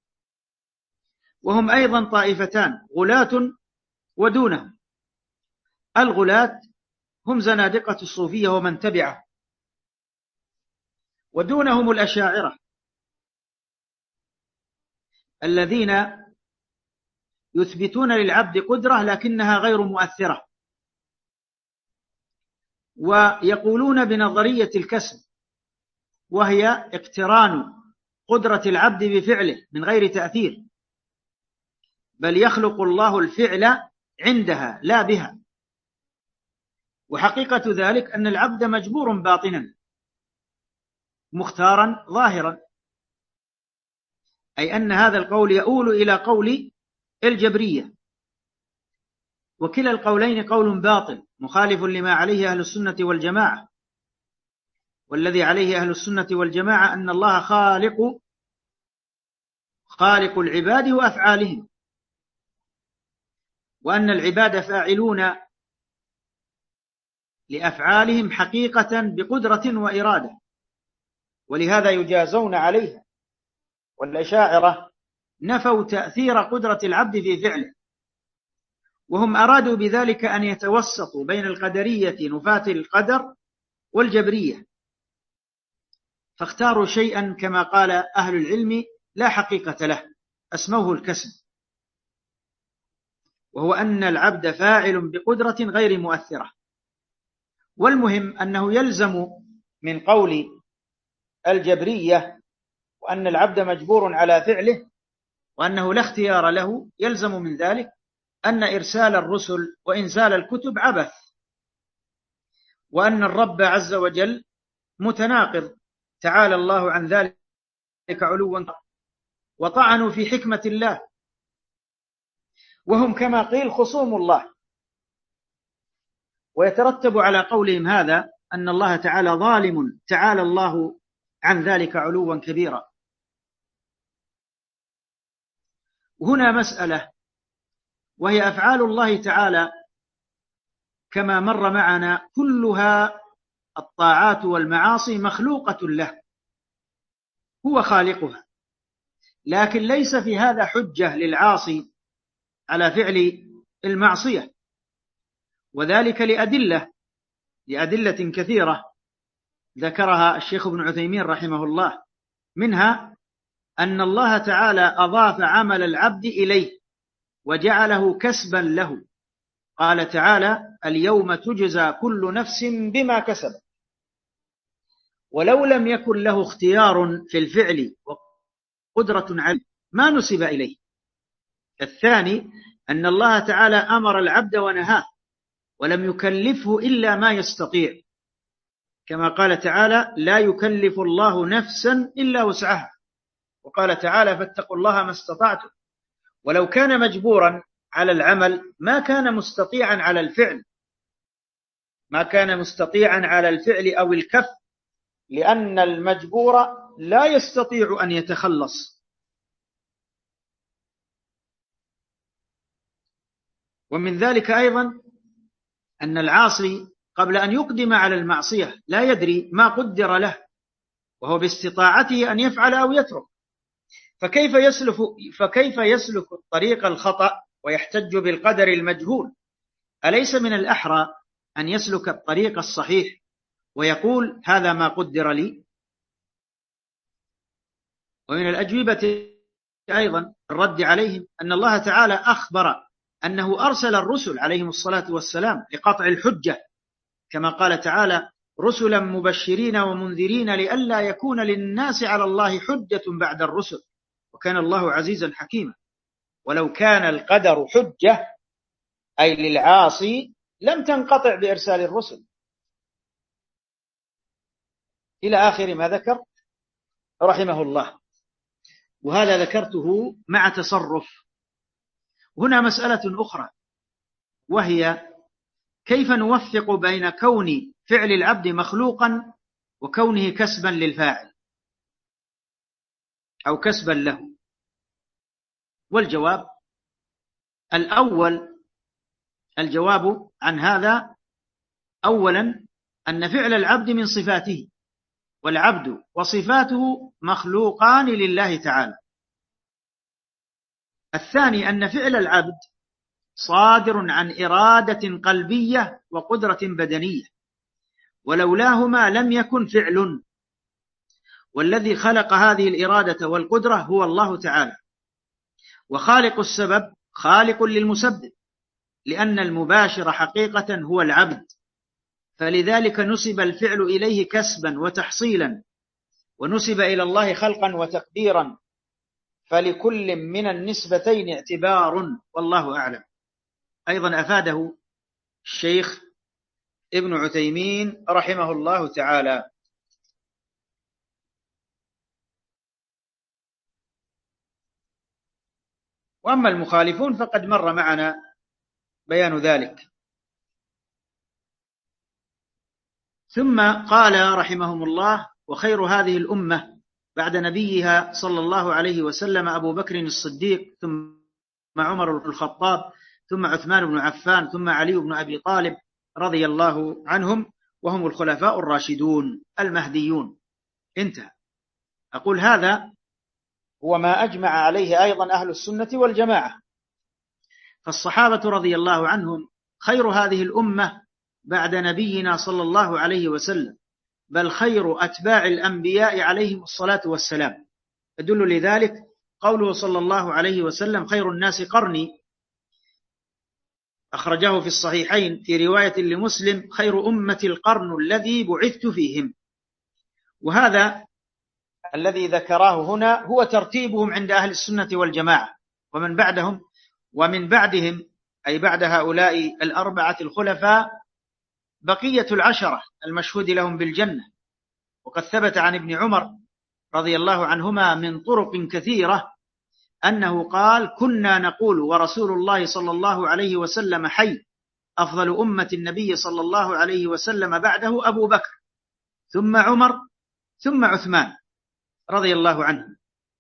وهم أيضا طائفتان: غلاة ودونهم. الغلاة هم زنادقة الصوفية ومن تبعه، ودونهم الأشاعرة الذين يثبتون للعبد قدرة لكنها غير مؤثرة، ويقولون بنظرية الكسب، وهي اقتران قدرة العبد بفعله من غير تأثير، بل يخلق الله الفعل عندها لا بها. وحقيقة ذلك أن العبد مجبور باطنا مختارا ظاهرا، أي أن هذا القول يؤول إلى قول الجبرية، وكلا القولين قول باطل مخالف لما عليه أهل السنة والجماعة. والذي عليه أهل السنة والجماعة أن الله خالق العباد وأفعالهم، وأن العباد فاعلون لأفعالهم حقيقة بقدرة وإرادة، ولهذا يجازون عليها. والأشاعرة نفوا تأثير قدرة العبد في فعله، وهم أرادوا بذلك أن يتوسطوا بين القدرية نفاة القدر والجبرية، فاختاروا شيئا كما قال أهل العلم لا حقيقة له، أسموه الكسب، وهو أن العبد فاعل بقدرة غير مؤثرة. والمهم أنه يلزم من قول الجبرية وأن العبد مجبور على فعله وأنه لا اختيار له، يلزم من ذلك أن إرسال الرسل وإنزال الكتب عبث، وأن الرب عز وجل متناقض تعالى الله عن ذلك علوا، وطعنوا في حكمة الله، وهم كما قيل خصوم الله. ويترتب على قولهم هذا أن الله تعالى ظالم تعالى الله عن ذلك علوا كبيرا. هنا مسألة، وهي أفعال الله تعالى كما مر معنا كلها الطاعات والمعاصي مخلوقة له، هو خالقها، لكن ليس في هذا حجة للعاصي على فعل المعصية، وذلك لأدلة كثيرة ذكرها الشيخ ابن عثيمين رحمه الله. منها أن الله تعالى أضاف عمل العبد إليه وجعله كسبا له، قال تعالى: اليوم تجزى كل نفس بما كسبت. ولو لم يكن له اختيار في الفعل وقدرة عليه ما نسب إليه. الثاني أن الله تعالى أمر العبد ونهاه ولم يكلفه إلا ما يستطيع، كما قال تعالى: لا يكلف الله نفسا إلا وسعها. وقال تعالى: فاتقوا الله ما استطعتم. ولو كان مجبورا على العمل ما كان مستطيعا على الفعل، أو الكف، لأن المجبور لا يستطيع أن يتخلص. ومن ذلك أيضا أن العاصي قبل أن يقدم على المعصية لا يدري ما قدر له، وهو باستطاعته أن يفعل أو يترك، فكيف يسلك الطريق الخطأ ويحتج بالقدر المجهول؟ أليس من الأحرى أن يسلك الطريق الصحيح ويقول: هذا ما قدر لي؟ ومن الأجوبة أيضا الرد عليهم أن الله تعالى أخبر أنه أرسل الرسل عليهم الصلاة والسلام لقطع الحجة، كما قال تعالى: رسلا مبشرين ومنذرين لئلا يكون للناس على الله حجة بعد الرسل وكان الله عزيزا حكيما. ولو كان القدر حجة أي للعاصي لم تنقطع بإرسال الرسل، إلى آخر ما ذكر رحمه الله. وهذا ذكرته مع تصرف. هنا مسألة أخرى، وهي كيف نوفق بين كون فعل العبد مخلوقا وكونه كسبا للفاعل أو كسبا له. والجواب الأول، الجواب عن هذا أولا أن فعل العبد من صفاته، والعبد وصفاته مخلوقان لله تعالى. الثاني أن فعل العبد صادر عن إرادة قلبية وقدرة بدنية، ولولاهما لم يكن فعل. والذي خلق هذه الإرادة والقدرة هو الله تعالى، وخالق السبب خالق للمسبب، لأن المباشر حقيقة هو العبد، فلذلك نسب الفعل إليه كسبا وتحصيلا، ونسب إلى الله خلقا وتقديرا، فلكل من النسبتين اعتبار، والله أعلم. أيضا أفاده الشيخ ابن عثيمين رحمه الله تعالى. وأما المخالفون فقد مر معنا بيان ذلك. ثم قال رحمهم الله: وخير هذه الأمة بعد نبيها صلى الله عليه وسلم أبو بكر الصديق، ثم عمر بن الخطاب، ثم عثمان بن عفان، ثم علي بن أبي طالب رضي الله عنهم، وهم الخلفاء الراشدون المهديون. انتهى. أقول هذا هو ما أجمع عليه أيضا أهل السنة والجماعة. فالصحابة رضي الله عنهم خير هذه الأمة بعد نبينا صلى الله عليه وسلم، بل خير أتباع الأنبياء عليهم الصلاة والسلام. يدل لذلك قوله صلى الله عليه وسلم: خير الناس قرني، أخرجه في الصحيحين في رواية لمسلم: خير أمة القرن الذي بعثت فيهم. وهذا الذي ذكراه هنا هو ترتيبهم عند أهل السنة والجماعة، ومن بعدهم أي بعد هؤلاء الأربعة الخلفاء بقية العشرة المشهود لهم بالجنة. وقد ثبت عن ابن عمر رضي الله عنهما من طرق كثيرة أنه قال: كنا نقول ورسول الله صلى الله عليه وسلم حي، أفضل أمة النبي صلى الله عليه وسلم بعده أبو بكر، ثم عمر، ثم عثمان رضي الله عنه.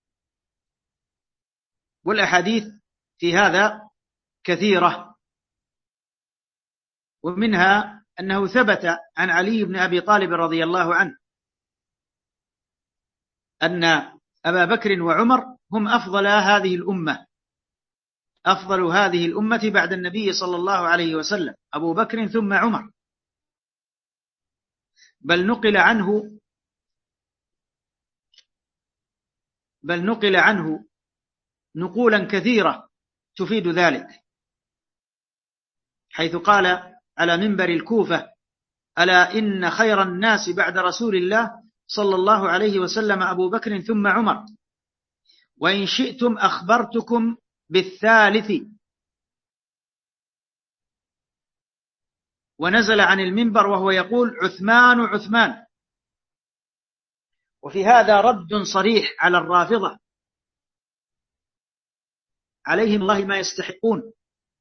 والأحاديث في هذا كثيرة، ومنها أنه ثبت عن علي بن أبي طالب رضي الله عنه أن أبا بكر وعمر هم أفضل هذه الأمة بعد النبي صلى الله عليه وسلم، أبو بكر ثم عمر. بل نقل عنه نقولا كثيرة تفيد ذلك. حيث قال على منبر الكوفة: ألا إن خير الناس بعد رسول الله صلى الله عليه وسلم أبو بكر ثم عمر، وإن شئتم أخبرتكم بالثالث. ونزل عن المنبر وهو يقول: عثمان عثمان. وفي هذا رد صريح على الرافضة عليهم الله ما يستحقون،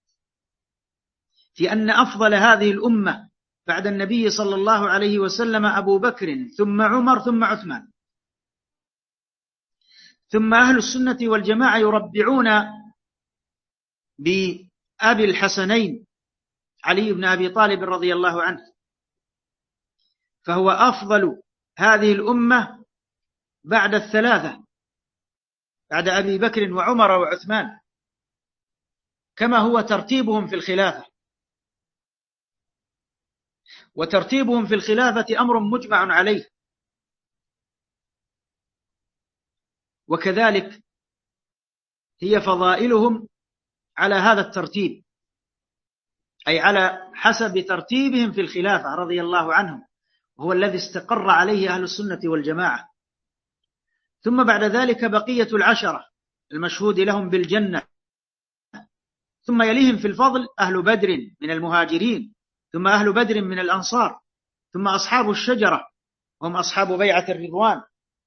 في أن أفضل هذه الأمة بعد النبي صلى الله عليه وسلم أبو بكر ثم عمر ثم عثمان. ثم أهل السنة والجماعة يربعون بأبي الحسنين علي بن أبي طالب رضي الله عنه، فهو أفضل هذه الأمة بعد الثلاثة، بعد أبي بكر وعمر وعثمان، كما هو ترتيبهم في الخلافة. وترتيبهم في الخلافة أمر مجمع عليه، وكذلك هي فضائلهم على هذا الترتيب، أي على حسب ترتيبهم في الخلافة رضي الله عنهم، وهو الذي استقر عليه أهل السنة والجماعة. ثم بعد ذلك بقية العشرة المشهود لهم بالجنة، ثم يليهم في الفضل أهل بدر من المهاجرين، ثم أهل بدر من الأنصار، ثم أصحاب الشجرة هم أصحاب بيعة الرضوان.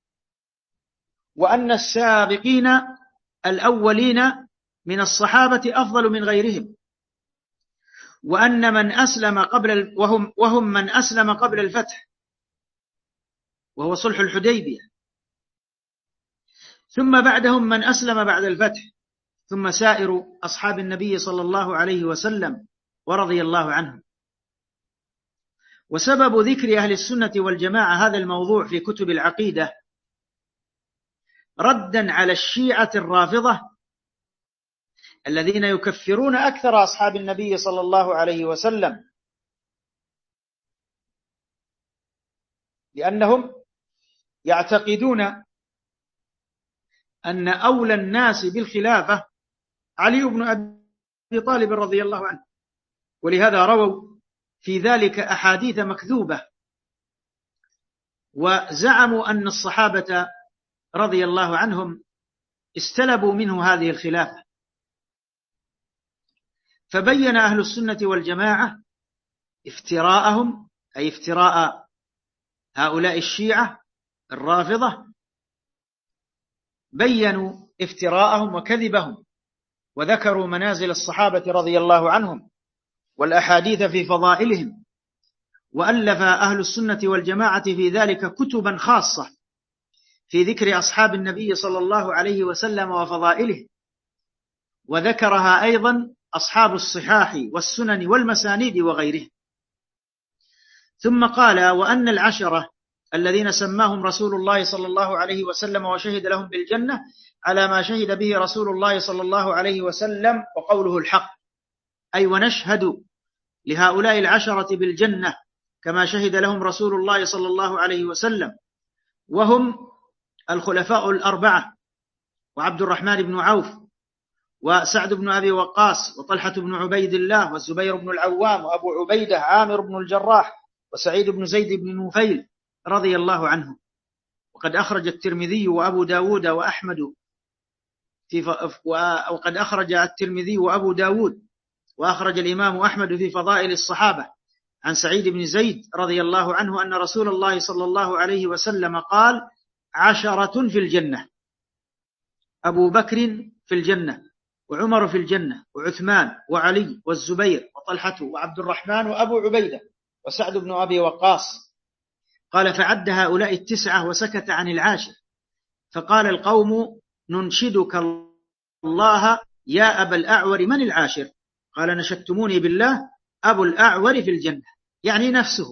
وأن السابقين الأولين من الصحابة أفضل من غيرهم، وأن من أسلم قبل وهم من أسلم قبل الفتح، وهو صلح الحديبية، ثم بعدهم من أسلم بعد الفتح، ثم سائر أصحاب النبي صلى الله عليه وسلم ورضي الله عنهم. وسبب ذكر أهل السنة والجماعة هذا الموضوع في كتب العقيدة ردا على الشيعة الرافضة الذين يكفرون أكثر أصحاب النبي صلى الله عليه وسلم، لأنهم يعتقدون أن أولى الناس بالخلافة علي بن أبي طالب رضي الله عنه، ولهذا رووا في ذلك أحاديث مكذوبة، وزعموا أن الصحابة رضي الله عنهم استلبوا منه هذه الخلافة. فبين أهل السنة والجماعة افتراءهم، أي افتراء هؤلاء الشيعة الرافضة، بيّنوا افتراءهم وكذبهم، وذكروا منازل الصحابة رضي الله عنهم والأحاديث في فضائلهم. وألف أهل السنة والجماعة في ذلك كتبا خاصة في ذكر أصحاب النبي صلى الله عليه وسلم وفضائله، وذكرها أيضا أصحاب الصحاح والسنن والمسانيد وغيره. ثم قال: وأن العشرة الذين سماهم رسول الله صلى الله عليه وسلم وشهد لهم بالجنة على ما شهد به رسول الله صلى الله عليه وسلم وقوله الحق، أي ونشهد لهؤلاء العشرة بالجنة كما شهد لهم رسول الله صلى الله عليه وسلم، وهم الخلفاء الأربعة، وعبد الرحمن بن عوف، وسعد بن أبي وقاص، وطلحة بن عبيد الله، والزبير بن العوام، وأبو عبيدة عامر بن الجراح، وسعيد بن زيد بن نفيل رضي الله عنه. وقد أخرج الترمذي وأبو داود وأحمد وقد أخرج الترمذي وأبو داود وأخرج الإمام أحمد في فضائل الصحابة عن سعيد بن زيد رضي الله عنه أن رسول الله صلى الله عليه وسلم قال: 10 في الجنة، أبو بكر في الجنة، وعمر في الجنة، وعثمان وعلي والزبير وطلحة وعبد الرحمن وأبو عبيدة وسعد بن أبي وقاص. قال: فعد هؤلاء 9 وسكت عن العاشر، فقال القوم: ننشدك الله يا أبا الأعور من العاشر؟ قال: نشدتموني بالله، أبو الأعور في الجنة، يعني نفسه.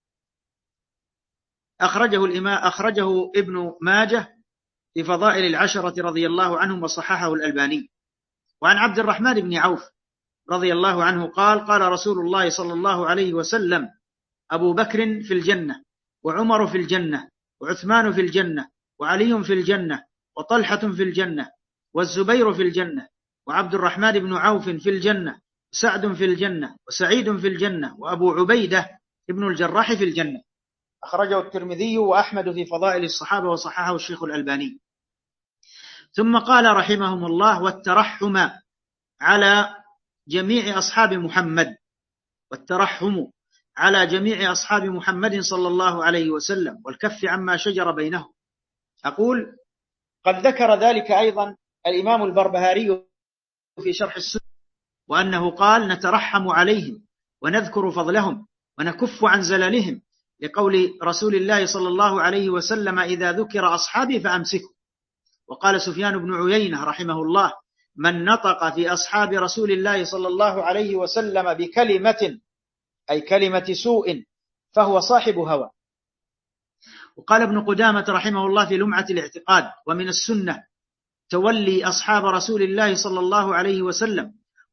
أخرجه ابن ماجه في فضائل العشرة رضي الله عنهم وصححه الألباني. وعن عبد الرحمن بن عوف رضي الله عنه قال: قال رسول الله صلى الله عليه وسلم: أبو بكر في الجنة، وعمر في الجنة، وعثمان في الجنة، وعلي في الجنة، وطلحة في الجنة، والزبير في الجنة، وعبد الرحمن بن عوف في الجنة، سعد في الجنة وسعيد في الجنة وأبو عبيدة ابن الجراح في الجنة. أخرجه الترمذي وأحمد في فضائل الصحابة وصححه الشيخ الألباني. ثم قال رحمهم الله: والترحم على جميع أصحاب محمد، والترحم على جميع أصحاب محمد صلى الله عليه وسلم، والكف عما شجر بينهم. أقول: قد ذكر ذلك أيضا الإمام البربهاري في شرح السنة، وأنه قال: نترحم عليهم ونذكر فضلهم ونكف عن زللهم، لقول رسول الله صلى الله عليه وسلم: إذا ذكر أصحابي فأمسكوا. وقال سفيان بن عيينة رحمه الله: من نطق في أصحاب رسول الله صلى الله عليه وسلم بكلمة، أي كلمة سوء، فهو صاحب هوى. وقال ابن قدامة رحمه الله في لمعة الاعتقاد: ومن السنة تولي أصحاب رسول الله صلى الله عليه وسلم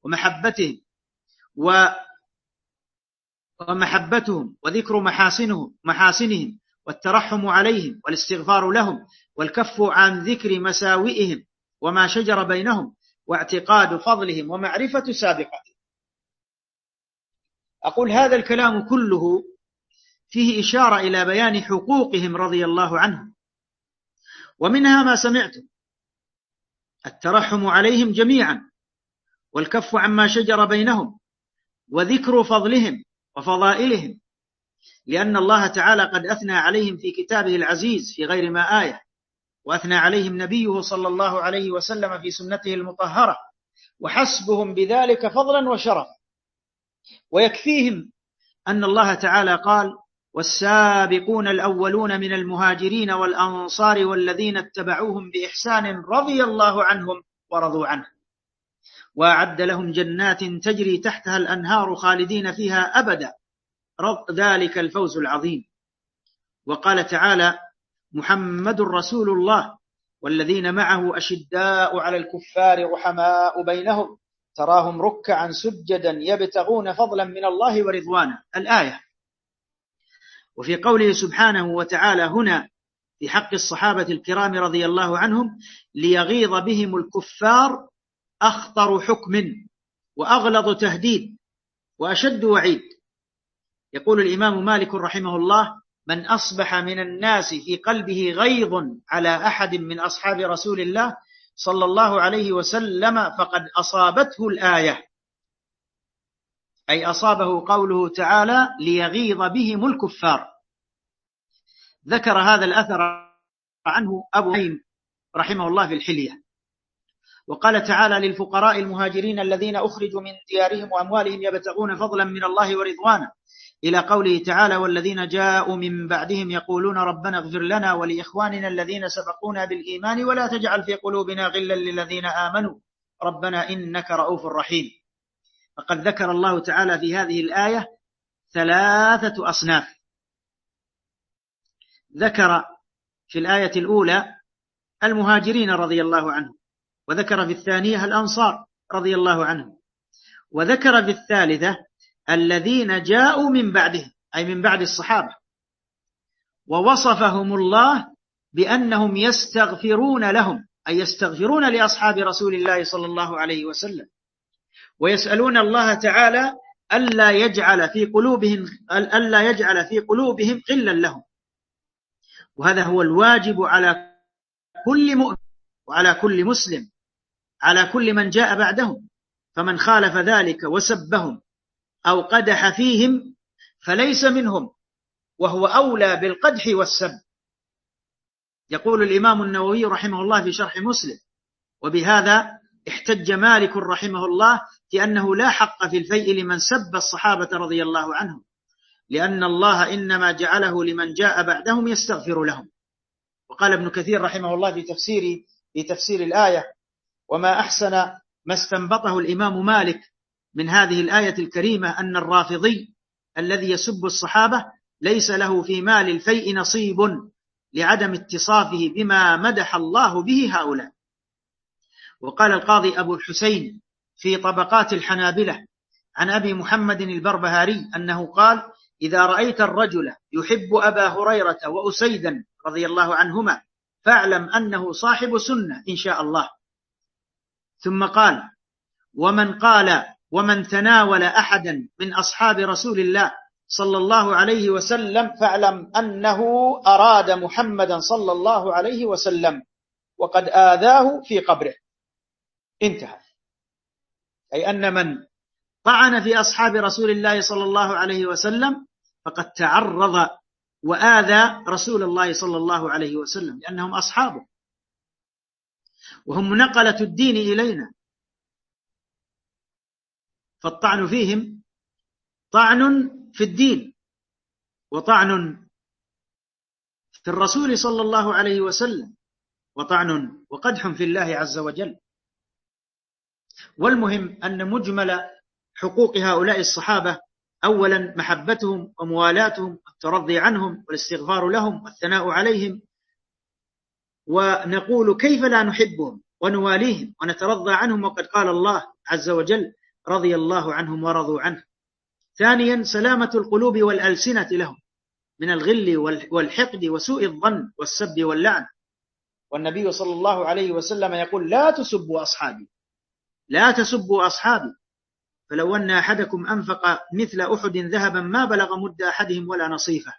ومحبتهم وذكر محاسنهم والترحم عليهم والاستغفار لهم والكف عن ذكر مساوئهم وما شجر بينهم واعتقاد فضلهم ومعرفة سابقتهم. أقول: هذا الكلام كله فيه إشارة إلى بيان حقوقهم رضي الله عنهم، ومنها ما سمعتم: الترحم عليهم جميعا، والكف عما شجر بينهم، وذكر فضلهم وفضائلهم، لأن الله تعالى قد أثنى عليهم في كتابه العزيز في غير ما آية، وأثنى عليهم نبيه صلى الله عليه وسلم في سنته المطهرة، وحسبهم بذلك فضلا وشرفا. ويكفيهم أن الله تعالى قال: والسابقون الأولون من المهاجرين والأنصار والذين اتبعوهم بإحسان رضي الله عنهم ورضوا عنه، وأعد لهم جنات تجري تحتها الأنهار خالدين فيها أبدا، ذلك الفوز العظيم. وقال تعالى: محمد رسول الله والذين معه أشداء على الكفار رحماء بينهم تراهم ركعا سجدا يبتغون فضلا من الله ورضوانا، الآية. وفي قوله سبحانه وتعالى هنا في حق الصحابة الكرام رضي الله عنهم: ليغيظ بهم الكفار، أخطر حكم وأغلظ تهديد وأشد وعيد. يقول الإمام مالك رحمه الله: من أصبح من الناس في قلبه غيظ على أحد من أصحاب رسول الله صلى الله عليه وسلم فقد أصابته الآية، أي أصابه قوله تعالى: ليغيظ بهم الكفار. ذكر هذا الأثر عنه أبو نعيم رحمه الله في الحلية. وقال تعالى: للفقراء المهاجرين الذين أخرجوا من ديارهم وأموالهم يبتغون فضلا من الله ورضوانا، إلى قوله تعالى: والذين جاءوا من بعدهم يقولون ربنا اغفر لنا ولإخواننا الذين سبقونا بالإيمان ولا تجعل في قلوبنا غلا للذين آمنوا ربنا إنك رؤوف رحيم. فقد ذكر الله تعالى في هذه الآية 3 أصناف. ذكر في الآية الأولى المهاجرين رضي الله عنهم، وذكر في الثانية الأنصار رضي الله عنهم، وذكر في الثالثة الذين جاءوا من بعدهم، أي من بعد الصحابة، ووصفهم الله بأنهم يستغفرون لهم، أي يستغفرون لأصحاب رسول الله صلى الله عليه وسلم، ويسألون الله تعالى ألا يجعل في قلوبهم غلا لهم. وهذا هو الواجب على كل مؤمن وعلى كل مسلم، على كل من جاء بعدهم، فمن خالف ذلك وسبهم أو قدح فيهم فليس منهم، وهو أولى بالقدح والسب. يقول الإمام النووي رحمه الله في شرح مسلم: وبهذا احتج مالك رحمه الله في أنه لا حق في الفيء لمن سب الصحابة رضي الله عنهم، لأن الله إنما جعله لمن جاء بعدهم يستغفر لهم. وقال ابن كثير رحمه الله في تفسير الآية: وما أحسن ما استنبطه الإمام مالك من هذه الآية الكريمة أن الرافضي الذي يسب الصحابة ليس له في مال الفيء نصيب لعدم اتصافه بما مدح الله به هؤلاء. وقال القاضي أبو الحسين في طبقات الحنابلة عن أبي محمد البربهاري أنه قال: إذا رأيت الرجل يحب أبا هريرة وأسيدا رضي الله عنهما فاعلم أنه صاحب سنة إن شاء الله. ثم قال: ومن قال ومن تناول أحدا من أصحاب رسول الله صلى الله عليه وسلم فاعلم أنه أراد محمدا صلى الله عليه وسلم وقد آذاه في قبره. انتهى. أي أن من طعن في أصحاب رسول الله صلى الله عليه وسلم فقد تعرض وآذى رسول الله صلى الله عليه وسلم، لأنهم أصحابه وهم نقلة الدين إلينا، فالطعن فيهم طعن في الدين وطعن في الرسول صلى الله عليه وسلم وطعن وقدح في الله عز وجل. والمهم أن مجمل حقوق هؤلاء الصحابة أولا محبتهم وموالاتهم والترضي عنهم والاستغفار لهم والثناء عليهم، ونقول كيف لا نحبهم ونواليهم ونترضى عنهم وقد قال الله عز وجل رضي الله عنهم ورضوا عنه. ثانيا سلامة القلوب والألسنة لهم من الغل والحقد وسوء الظن والسب واللعن، والنبي صلى الله عليه وسلم يقول لا تسبوا أصحابي، لا تسبوا أصحابي، فلو أن أحدكم أنفق مثل أحد ذهبا ما بلغ مد أحدهم ولا نصيفه.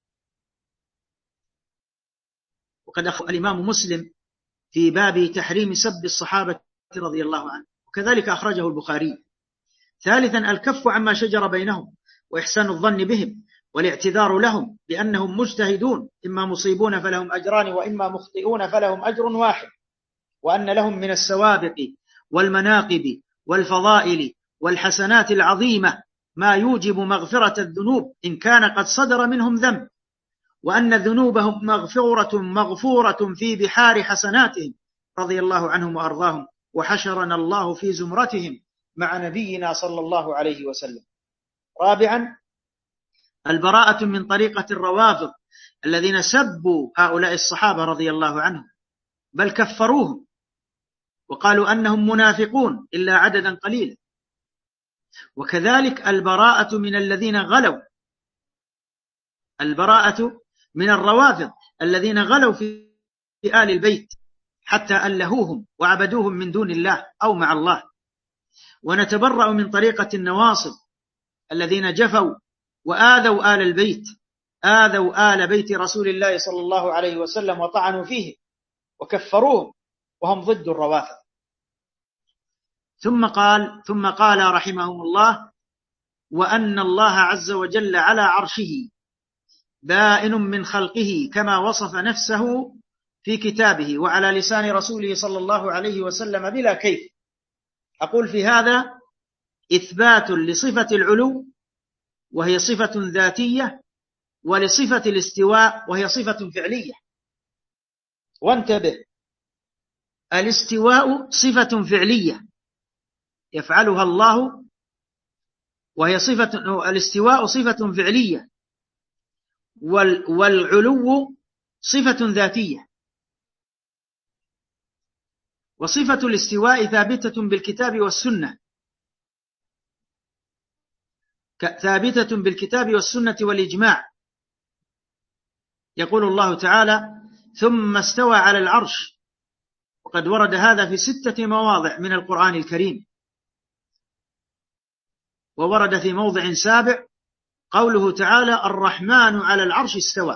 وقد أخرج الإمام مسلم في باب تحريم سب الصحابة رضي الله عنه، وكذلك أخرجه البخاري. ثالثا الكف عما شجر بينهم وإحسان الظن بهم والاعتذار لهم بأنهم مجتهدون، إما مصيبون فلهم أجران وإما مخطئون فلهم أجر واحد، وأن لهم من السوابق والمناقب والفضائل والحسنات العظيمة ما يوجب مغفرة الذنوب إن كان قد صدر منهم ذنب، وأن ذنوبهم مغفورة في بحار حسناتهم رضي الله عنهم وأرضاهم، وحشرنا الله في زمرتهم مع نبينا صلى الله عليه وسلم. رابعا البراءة من طريقة الروافض الذين سبوا هؤلاء الصحابة رضي الله عنهم بل كفروهم وقالوا أنهم منافقون إلا عددا قليلا. وكذلك البراءة من الذين غلوا، البراءة من الروافض الذين غلوا في آل البيت حتى ألهوهم وعبدوهم من دون الله أو مع الله. ونتبرأ من طريقة النواصب الذين جفوا وآذوا آل البيت، آذوا آل بيت رسول الله صلى الله عليه وسلم وطعنوا فيه وكفروهم وهم ضد الروافض. ثم قال رحمهم الله وأن الله عز وجل على عرشه بائن من خلقه كما وصف نفسه في كتابه وعلى لسان رسوله صلى الله عليه وسلم بلا كيف. أقول في هذا إثبات لصفة العلو وهي صفة ذاتية، ولصفة الاستواء وهي صفة فعلية. وانتبه، الاستواء صفة فعلية يفعلها الله، وهي الاستواء صفة فعلية، والعلو صفة ذاتية. وصفة الاستواء ثابتة بالكتاب والسنة، ثابتة بالكتاب والسنة والإجماع. يقول الله تعالى ثم استوى على العرش، وقد ورد هذا في 6 مواضع من القرآن الكريم. وورد في موضع 7 قوله تعالى الرحمن على العرش استوى.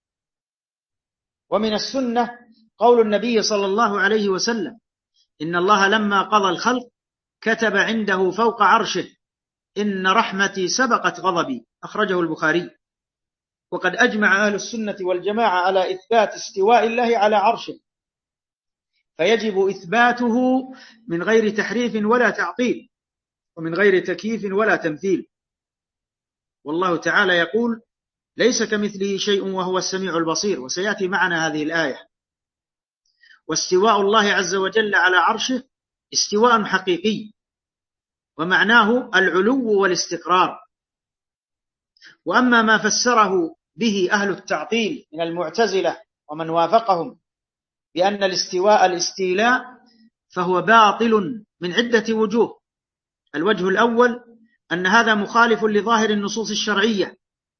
ومن السنة قول النبي صلى الله عليه وسلم إن الله لما قضى الخلق كتب عنده فوق عرشه إن رحمتي سبقت غضبي، أخرجه البخاري. وقد أجمع أهل السنة والجماعة على إثبات استواء الله على عرشه، فيجب إثباته من غير تحريف ولا تعطيل، ومن غير تكييف ولا تمثيل. والله تعالى يقول ليس كمثله شيء وهو السميع البصير، وسيأتي معنا هذه الآية. واستواء الله عز وجل على عرشه استواء حقيقي، ومعناه العلو والاستقرار. وأما ما فسره به أهل التعطيل من المعتزلة ومن وافقهم بأن الاستواء الاستيلاء فهو باطل من عدة وجوه. الوجه الأول أن هذا مخالف لظاهر النصوص الشرعية.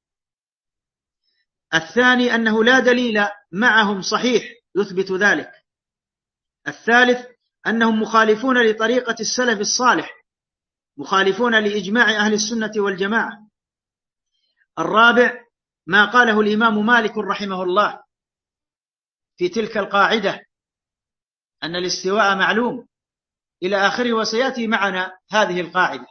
الثاني أنه لا دليل معهم صحيح يثبت ذلك. الثالث أنهم مخالفون لطريقة السلف الصالح مخالفون لإجماع أهل السنة والجماعة. الرابع ما قاله الإمام مالك رحمه الله في تلك القاعدة أن الاستواء معلوم إلى آخره، وسيأتي معنا هذه القاعدة.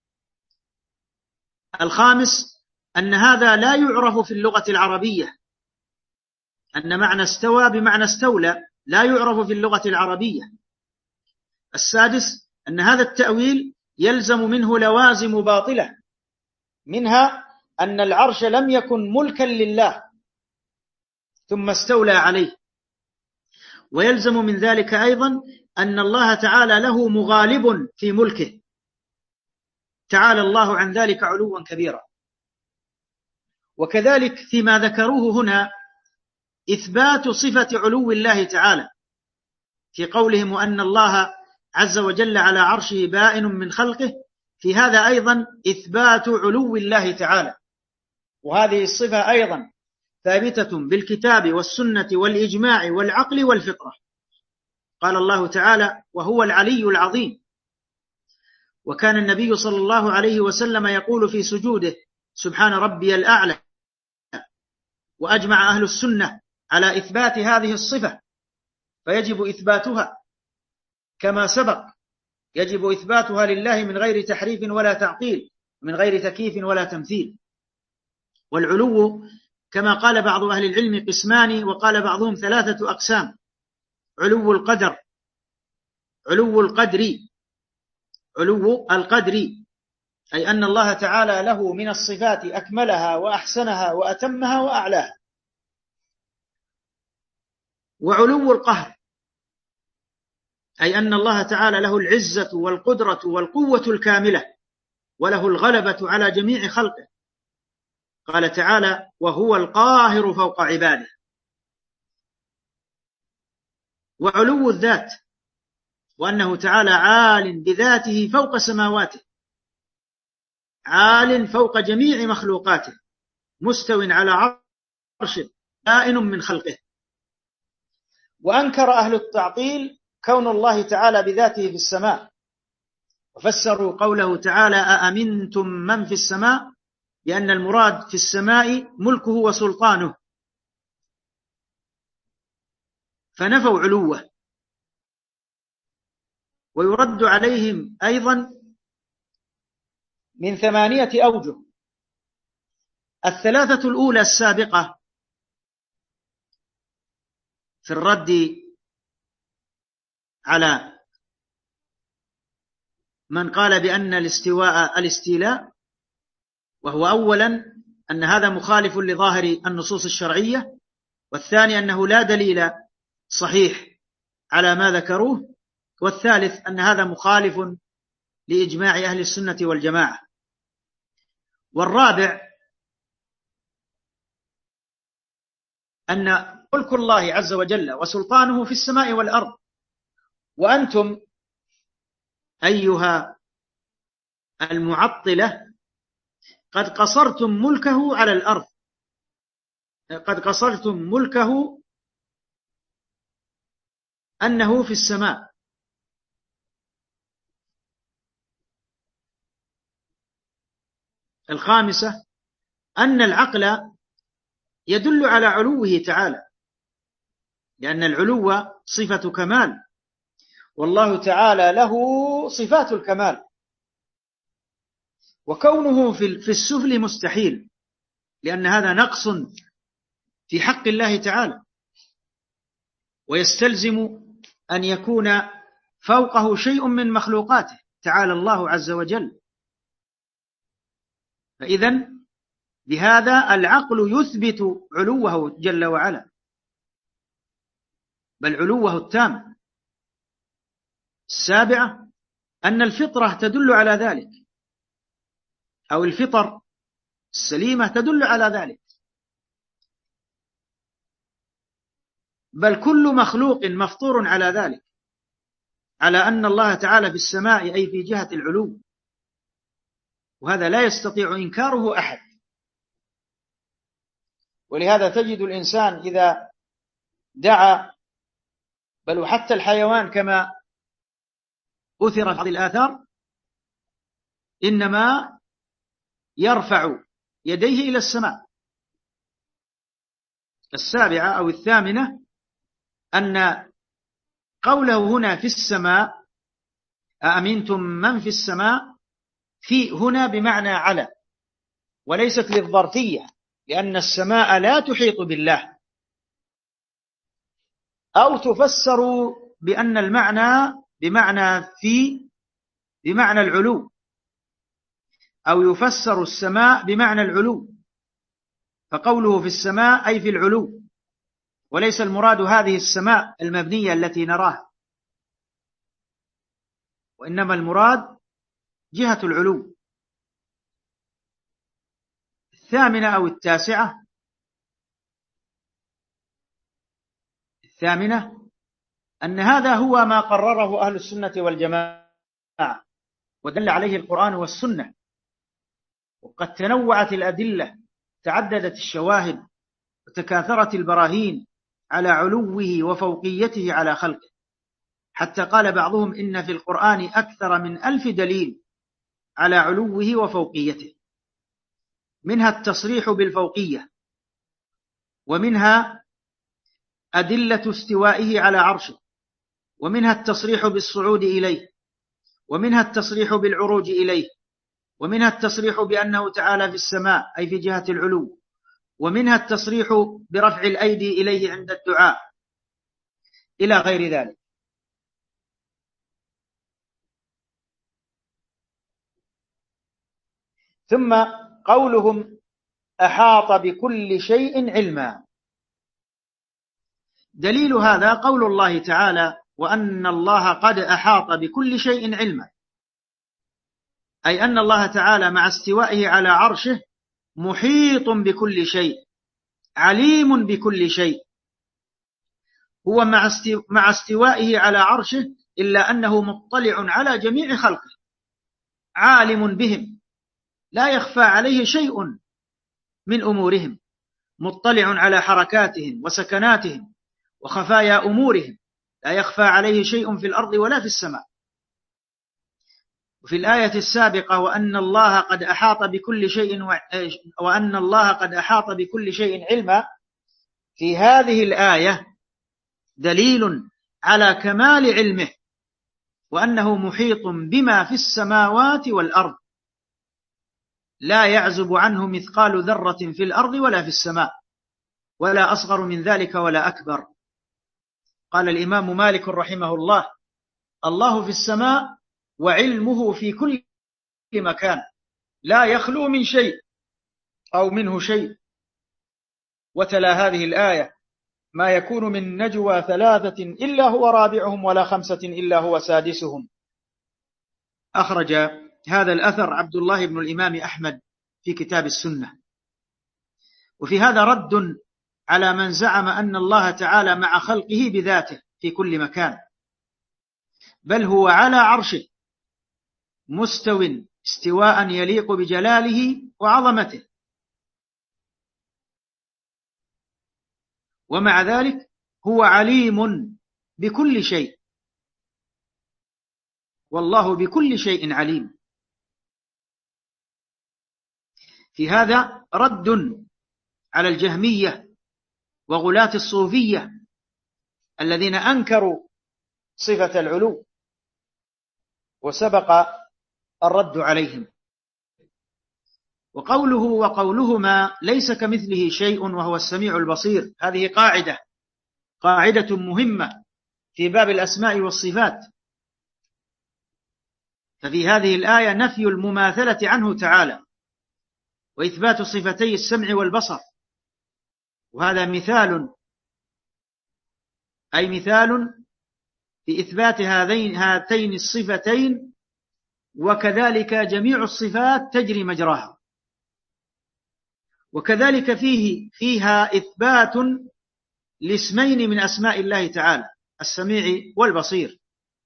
الخامس أن هذا لا يعرف في اللغة العربية، أن معنى استوى بمعنى استولى لا يعرف في اللغة العربية. السادس أن هذا التأويل يلزم منه لوازم باطلة، منها أن العرش لم يكن ملكا لله ثم استولى عليه، ويلزم من ذلك أيضا أن الله تعالى له مغالب في ملكه، تعالى الله عن ذلك علوا كبيرا. وكذلك فيما ذكروه هنا إثبات صفة علو الله تعالى في قولهم وأن الله عز وجل على عرشه بائن من خلقه، في هذا أيضا إثبات علو الله تعالى، وهذه الصفة أيضا ثابتة بالكتاب والسنة والإجماع والعقل والفطرة. قال الله تعالى وهو العلي العظيم. وكان النبي صلى الله عليه وسلم يقول في سجوده سبحان ربي الأعلى. وأجمع أهل السنة على إثبات هذه الصفة، فيجب إثباتها كما سبق، يجب إثباتها لله من غير تحريف ولا تعطيل، من غير تكييف ولا تمثيل. والعلو كما قال بعض أهل العلم قسمان، وقال بعضهم 3 أقسام: علو القدر، علو القدر، علو القدر، أي أن الله تعالى له من الصفات أكملها وأحسنها وأتمها وأعلاها. وعلو القهر، أي أن الله تعالى له العزة والقدرة والقوة الكاملة، وله الغلبة على جميع خلقه. قال تعالى وهو القاهر فوق عباده. وعلو الذات، وأنه تعالى عال بذاته فوق سماواته، عال فوق جميع مخلوقاته، مستو على عرشه، بائن من خلقه. وأنكر أهل التعطيل كون الله تعالى بذاته في السماء، وفسروا قوله تعالى أأمنتم من في السماء بأن المراد في السماء ملكه وسلطانه، فنفوا علوه. ويرد عليهم أيضا من 8 أوجه. 3 الأولى السابقة في الرد على من قال بأن الاستواء الاستيلاء، وهو أولا أن هذا مخالف لظاهر النصوص الشرعية، والثاني أنه لا دليل صحيح على ما ذكروه، والثالث أن هذا مخالف لإجماع أهل السنة والجماعة. والرابع أن ملك الله عز وجل وسلطانه في السماء والأرض، وأنتم أيها المعطلة قد قصرتم ملكه على الأرض، قد قصرتم ملكه أنه في السماء. الخامسة أن العقل يدل على علوه تعالى، لأن العلو صفة كمال، والله تعالى له صفات الكمال، وكونه في السفل مستحيل، لأن هذا نقص في حق الله تعالى، ويستلزم أن يكون فوقه شيء من مخلوقاته تعالى الله عز وجل. فإذن بهذا العقل يثبت علوه جل وعلا، بل علوه التام. السابعة أن الفطرة تدل على ذلك، أو الفطر السليمة تدل على ذلك، بل كل مخلوق مفطور على ذلك، على أن الله تعالى في السماء أي في جهة العلو، وهذا لا يستطيع إنكاره أحد. ولهذا تجد الإنسان إذا دعا، بل حتى الحيوان كما أثر في بعض الآثار، إنما يرفع يديه إلى السماء. السابعة أو الثامنة أن قوله هنا في السماء أأمنتم من في السماء، في هنا بمعنى على، وليست للظرفية، لأن السماء لا تحيط بالله. أو تفسر بأن المعنى بمعنى العلو، أو يفسر السماء بمعنى العلو، فقوله في السماء أي في العلو، وليس المراد هذه السماء المبنية التي نراها، وإنما المراد جهة العلو. الثامنة أو التاسعة، الثامنة أن هذا هو ما قرره أهل السنة والجماعة، ودل عليه القرآن والسنة، وقد تنوعت الأدلة، تعددت الشواهد، وتكاثرت البراهين على علوه وفوقيته على خلقه، حتى قال بعضهم إن في القرآن أكثر من 1000 دليل على علوه وفوقيته، منها التصريح بالفوقية، ومنها أدلة استوائه على عرشه، ومنها التصريح بالصعود إليه، ومنها التصريح بالعروج إليه، ومنها التصريح بأنه تعالى في السماء أي في جهة العلو، ومنها التصريح برفع الأيدي إليه عند الدعاء، إلى غير ذلك. ثم قولهم أحاط بكل شيء علما، دليل هذا قول الله تعالى وأن الله قد أحاط بكل شيء علما، أي أن الله تعالى مع استوائه على عرشه محيط بكل شيء، عليم بكل شيء. هو مع استوائه على عرشه إلا أنه مطلع على جميع خلقه، عالم بهم، لا يخفى عليه شيء من أمورهم، مطلع على حركاتهم وسكناتهم وخفايا أمورهم، لا يخفى عليه شيء في الأرض ولا في السماء. وفي الآية السابقة وأن الله قد أحاط بكل شيء علما، في هذه الآية دليل على كمال علمه، وأنه محيط بما في السماوات والأرض، لا يعزب عنه مثقال ذرة في الأرض ولا في السماء، ولا أصغر من ذلك ولا أكبر. قال الإمام مالك رحمه الله: الله في السماء وعلمه في كل مكان، لا يخلو من شيء أو منه شيء. وتلا هذه الآية: ما يكون من نجوى 3 إلا هو رابعهم ولا 5 إلا هو سادسهم. أخرج هذا الأثر عبد الله بن الإمام أحمد في كتاب السنة. وفي هذا رد على من زعم أن الله تعالى مع خلقه بذاته في كل مكان، بل هو على عرشه مستو استواء يليق بجلاله وعظمته، ومع ذلك هو عليم بكل شيء، والله بكل شيء عليم. في هذا رد على الجهمية وغلاة الصوفية الذين أنكروا صفة العلو، وسبق الرد عليهم. وقولهما ليس كمثله شيء وهو السميع البصير، هذه قاعدة مهمة في باب الأسماء والصفات. ففي هذه الآية نفي المماثلة عنه تعالى، وإثبات صفتي السمع والبصر، وهذا مثال في إثبات هاتين الصفتين، وكذلك جميع الصفات تجري مجراها. وكذلك فيها إثبات لاسمين من أسماء الله تعالى، السميع والبصير.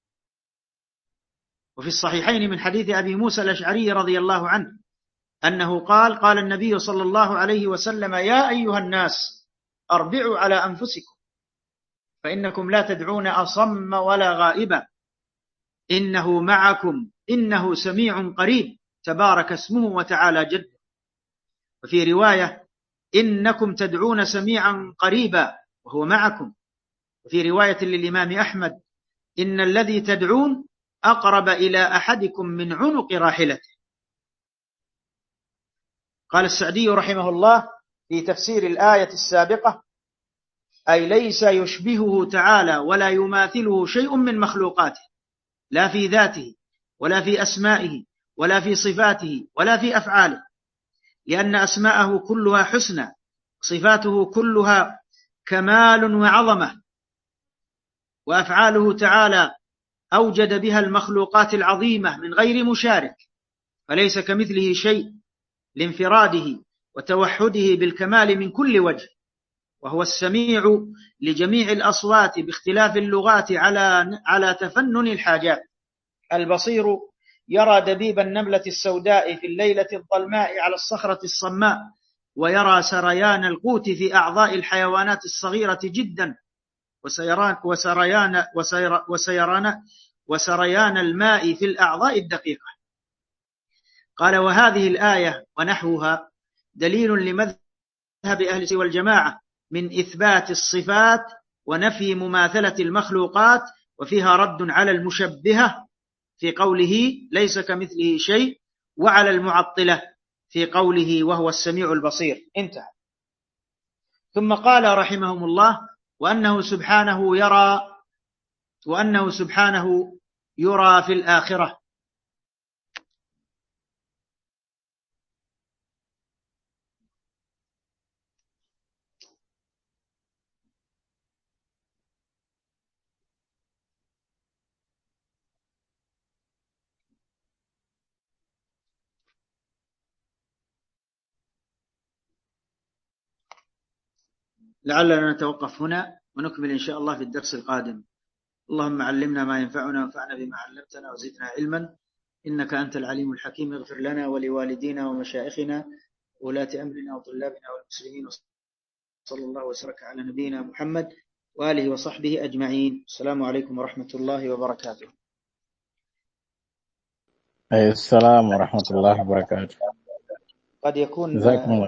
وفي الصحيحين من حديث أبي موسى الأشعري رضي الله عنه أنه قال النبي صلى الله عليه وسلم: يا أيها الناس أربعوا على أنفسكم، فإنكم لا تدعون أصم ولا غائبا، إنه معكم، إنه سميع قريب. تبارك اسمه وتعالى جد. وفي رواية إنكم تدعون سميعا قريبا وهو معكم. وفي رواية للإمام أحمد إن الذي تدعون أقرب إلى أحدكم من عنق راحلته. قال السعدي رحمه الله في تفسير الآية السابقة: أي ليس يشبهه تعالى ولا يماثله شيء من مخلوقاته، لا في ذاته ولا في أسمائه ولا في صفاته ولا في أفعاله، لأن أسماءه كلها حسنى، صفاته كلها كمال وعظمة، وأفعاله تعالى أوجد بها المخلوقات العظيمة من غير مشارك، فليس كمثله شيء لانفراده وتوحده بالكمال من كل وجه. وهو السميع لجميع الأصوات باختلاف اللغات على تفنن الحاجات، البصير يرى دبيب النملة السوداء في الليلة الظلماء على الصخرة الصماء، ويرى سريان القوت في أعضاء الحيوانات الصغيرة جدا، وسريان الماء في الأعضاء الدقيقة. قال: وهذه الآية ونحوها دليل لمذهب أهل السنة والجماعة من إثبات الصفات ونفي مماثلة المخلوقات، وفيها رد على المشبهة في قوله ليس كمثله شيء، وعلى المعطلة في قوله وهو السميع البصير. انتهى. ثم قال رحمهم الله: وأنه سبحانه يرى في الآخرة. لعلنا نتوقف هنا ونكمل إن شاء الله في الدرس القادم. اللهم علمنا ما ينفعنا وانفعنا بما علمتنا وزدنا علما، إنك أنت العليم الحكيم. اغفر لنا ولوالدينا ومشائخنا وولاة أمرنا وطلابنا والمسلمين، صلى الله وسلم على نبينا محمد وآله وصحبه أجمعين. السلام عليكم ورحمة الله وبركاته. السلام ورحمة الله وبركاته. قد يكون جزاكم الله